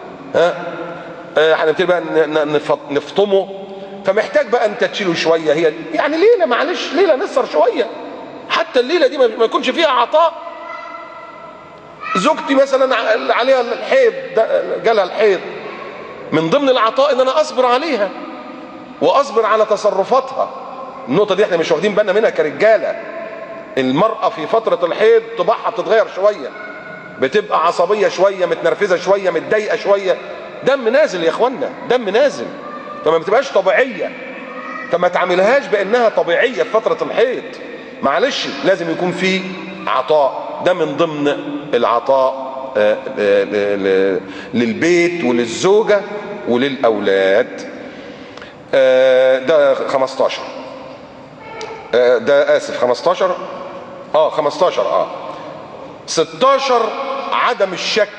هنبتدي بقى نفطمه. فمحتاج بقى انت تشيله شويه، هي يعني ليله معلش، ليله نسهر شويه، حتى الليله دي ما يكونش فيها عطاء. زوجتي مثلا عليها الحيض، جالها الحيض، من ضمن العطاء ان انا اصبر عليها واصبر على تصرفاتها. النقطه دي احنا مش واخدين بالنا منها كرجاله. المراه في فتره الحيض طباعها بتتغير شويه، بتبقى عصبيه شويه، متنرفزه شويه، متضايقه شويه، دم نازل يا اخوانا، دم نازل، فما بتبقاش طبيعيه. فما تعملهاش بانها طبيعيه في فتره الحيض، معلش لازم يكون في عطاء. ده من ضمن العطاء للبيت وللزوجه وللاولاد. ده 15. ده اسف 15 15 16 عدم الشك.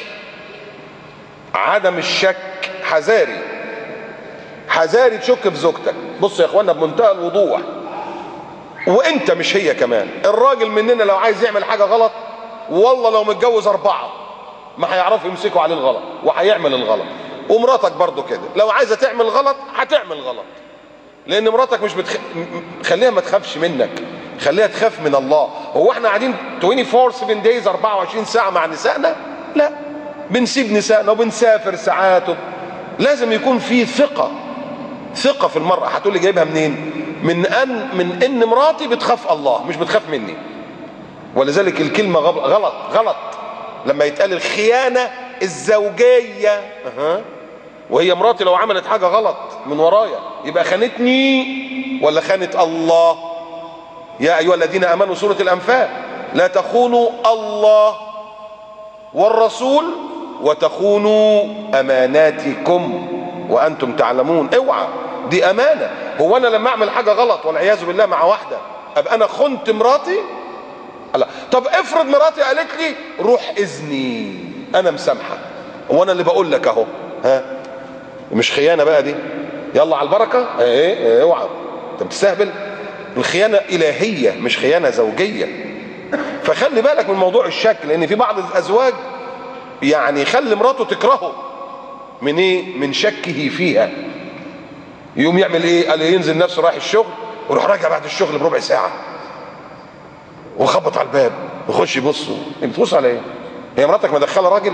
عدم الشك، حذاري حذاري تشك في زوجتك. بص يا اخوانا بمنتهى الوضوح، وانت مش هي كمان. الراجل مننا لو عايز يعمل حاجه غلط، والله لو متجوز 4 ما هيعرفوا يمسكوا عليه الغلط وهيعمل الغلط. ومراتك برضو كده لو عايزه تعمل غلط هتعمل غلط، لان مراتك مش خليها ما تخافش منك، خليها تخاف من الله. هو احنا قاعدين 24/7 days 24 ساعه مع نسائنا؟ لا، بنسيب نسائنا وبنسافر ساعات. لازم يكون في ثقه في المراه. هتقول لي جايبها منين؟ من ان مراتي بتخاف الله مش بتخاف مني. ولذلك الكلمه غلط لما يتقال الخيانه الزوجيه. وهي مراتي لو عملت حاجه غلط من ورايا يبقى خانتني ولا خانت الله؟ يا ايها الذين امنوا سوره الانفال لا تخونوا الله والرسول وتخونوا اماناتكم وانتم تعلمون. اوعى، دي امانه. هو انا لما اعمل حاجه غلط والعياذ بالله مع واحده ابقى انا خنت مراتي؟ لا. طب افرض مراتي قالت لي روح اذني، انا مسامحه، وانا اللي بقول لك اهو. مش خيانه بقى دي؟ يلا على البركه. ايه اوعى، انت بتستهبل. الخيانه الهيه مش خيانه زوجيه. فخلي بالك من موضوع الشك، لان في بعض الازواج يعني يخلي مراته تكرهه من ايه؟ من شكه فيها. يقوم يعمل ايه؟ قال ينزل نفسه رايح الشغل ويروح راجع بعد الشغل بربع ساعه وخبط على الباب ويخش يبص. انت بتبص على ايه؟ هي مراتك مدخله راجل؟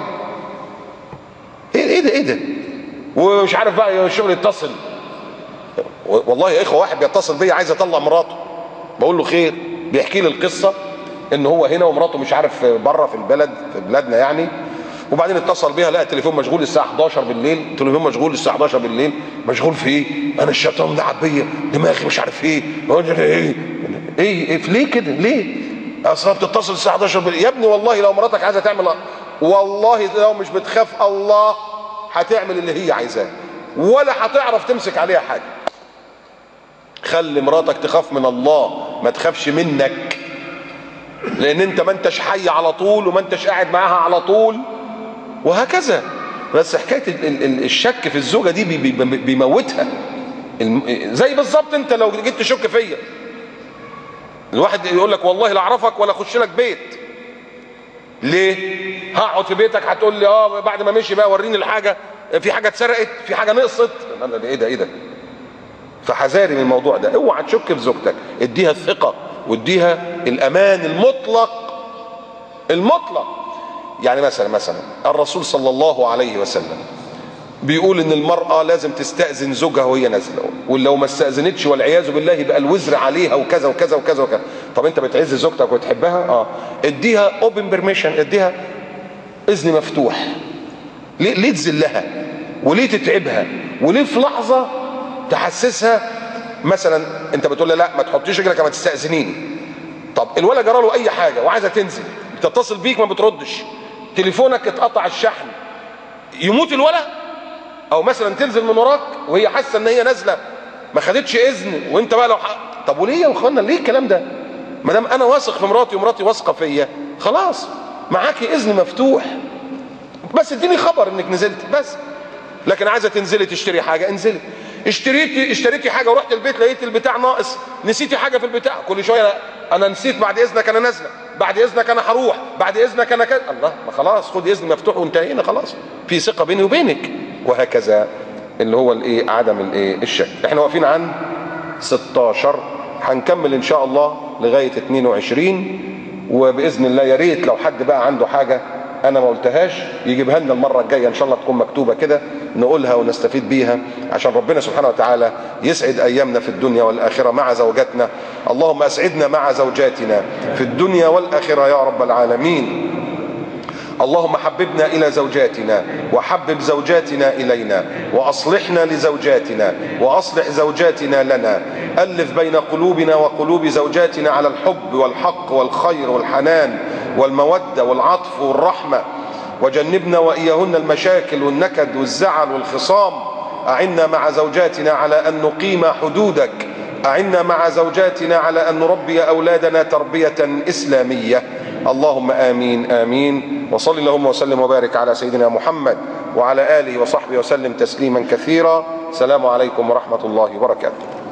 ايه ده؟ ومش عارف بقى الشغل يتصل. والله يا اخوه واحد بيتصل بيا عايز يطلق مراته، بقول له خير، بيحكي لي القصه ان هو هنا ومراته مش عارف بره في البلد، في بلادنا يعني. وبعدين اتصل بيها لقى التليفون مشغول الساعه 11 بالليل. التليفون مشغول الساعه 11 بالليل. مشغول في ايه؟ انا الشيطان لعب بيا دماغي مش عارف ايه ليه كده؟ ليه؟ اصلا بتتصل الساعه 11 بالليل. يا ابني والله لو مراتك عايزه تعمل، والله لو مش بتخاف الله هتعمل اللي هي عايزاه ولا هتعرف تمسك عليها حاجه. خلي مراتك تخاف من الله، ما تخافش منك، لان انت ما انتش حي على طول وما انتش قاعد معاها على طول وهكذا. بس حكايه الشك في الزوجه دي بيموتها. زي بالظبط انت لو جيت تشك فيا، الواحد يقول لك والله لا اعرفك ولا اخش لك بيت. ليه؟ هقعد في بيتك هتقول لي بعد ما مشي بقى وريني الحاجه، في حاجه اتسرقت، في حاجه نقصت. ايه ده؟ فحذاري من الموضوع ده. اوعى تشك في زوجتك، اديها الثقه واديها الامان المطلق. يعني مثلا الرسول صلى الله عليه وسلم بيقول ان المرأة لازم تستأذن زوجها وهي نازلة، ولو ما استأذنتش والعياذ بالله يبقى الوزر عليها وكذا وكذا وكذا وكذا. طب انت بتعز زوجتك وتحبها؟ اديها اوبن بيرميشن، اديها اذن مفتوح. ليه تذلها؟ وليه تتعبها؟ وليه في لحظة تحسسها مثلا انت بتقول لها لا ما تحطيش رجلك ما تستأذنيني. طب الولد جرى له اي حاجة وعايزة تنزل، بتتصل بيك ما بتردش، تليفونك اتقطع الشحن، يموت الولد؟ او مثلا تنزل من وراك وهي حاسه ان هي نازله ما خدتش اذن وانت بقى لو طب وليه يا اخوانا؟ ليه الكلام ده؟ ما دام انا واثق في مراتي ومراتي واثقه فيا خلاص معاكي اذن مفتوح، بس اديني خبر انك نزلت بس. لكن عايزه تنزلي تشتري حاجه، انزلي. اشتريتي حاجه ورحت البيت لقيت البتاع ناقص، نسيتي حاجه في البتاع، كل شويه انا نسيت، بعد اذنك انا نازله، بعد اذنك انا هروح، بعد اذنك انا كده. الله، ما خلاص خد اذن مفتوح وانتهينا خلاص، في ثقه بيني وبينك. وهكذا اللي هو عدم الشك. احنا واقفين عن 16، هنكمل ان شاء الله لغايه 22. وباذن الله يا ريت لو حد بقى عنده حاجه انا ما قلتهاش يجيبها لنا المره الجايه ان شاء الله، تكون مكتوبه كده نقولها ونستفيد بيها، عشان ربنا سبحانه وتعالى يسعد ايامنا في الدنيا والاخره مع زوجاتنا. اللهم اسعدنا مع زوجاتنا في الدنيا والاخره يا رب العالمين. اللهم حببنا الى زوجاتنا وحبب زوجاتنا الينا، واصلحنا لزوجاتنا واصلح زوجاتنا لنا، الف بين قلوبنا وقلوب زوجاتنا على الحب والحق والخير والحنان والموده والعطف والرحمه، وجنبنا واياهن المشاكل والنكد والزعل والخصام. اعنا مع زوجاتنا على ان نقيم حدودك، اعنا مع زوجاتنا على ان نربي اولادنا تربيه اسلاميه. اللهم آمين آمين. وصل اللهم وسلم وبارك على سيدنا محمد وعلى آله وصحبه وسلم تسليما كثيرا. السلام عليكم ورحمة الله وبركاته.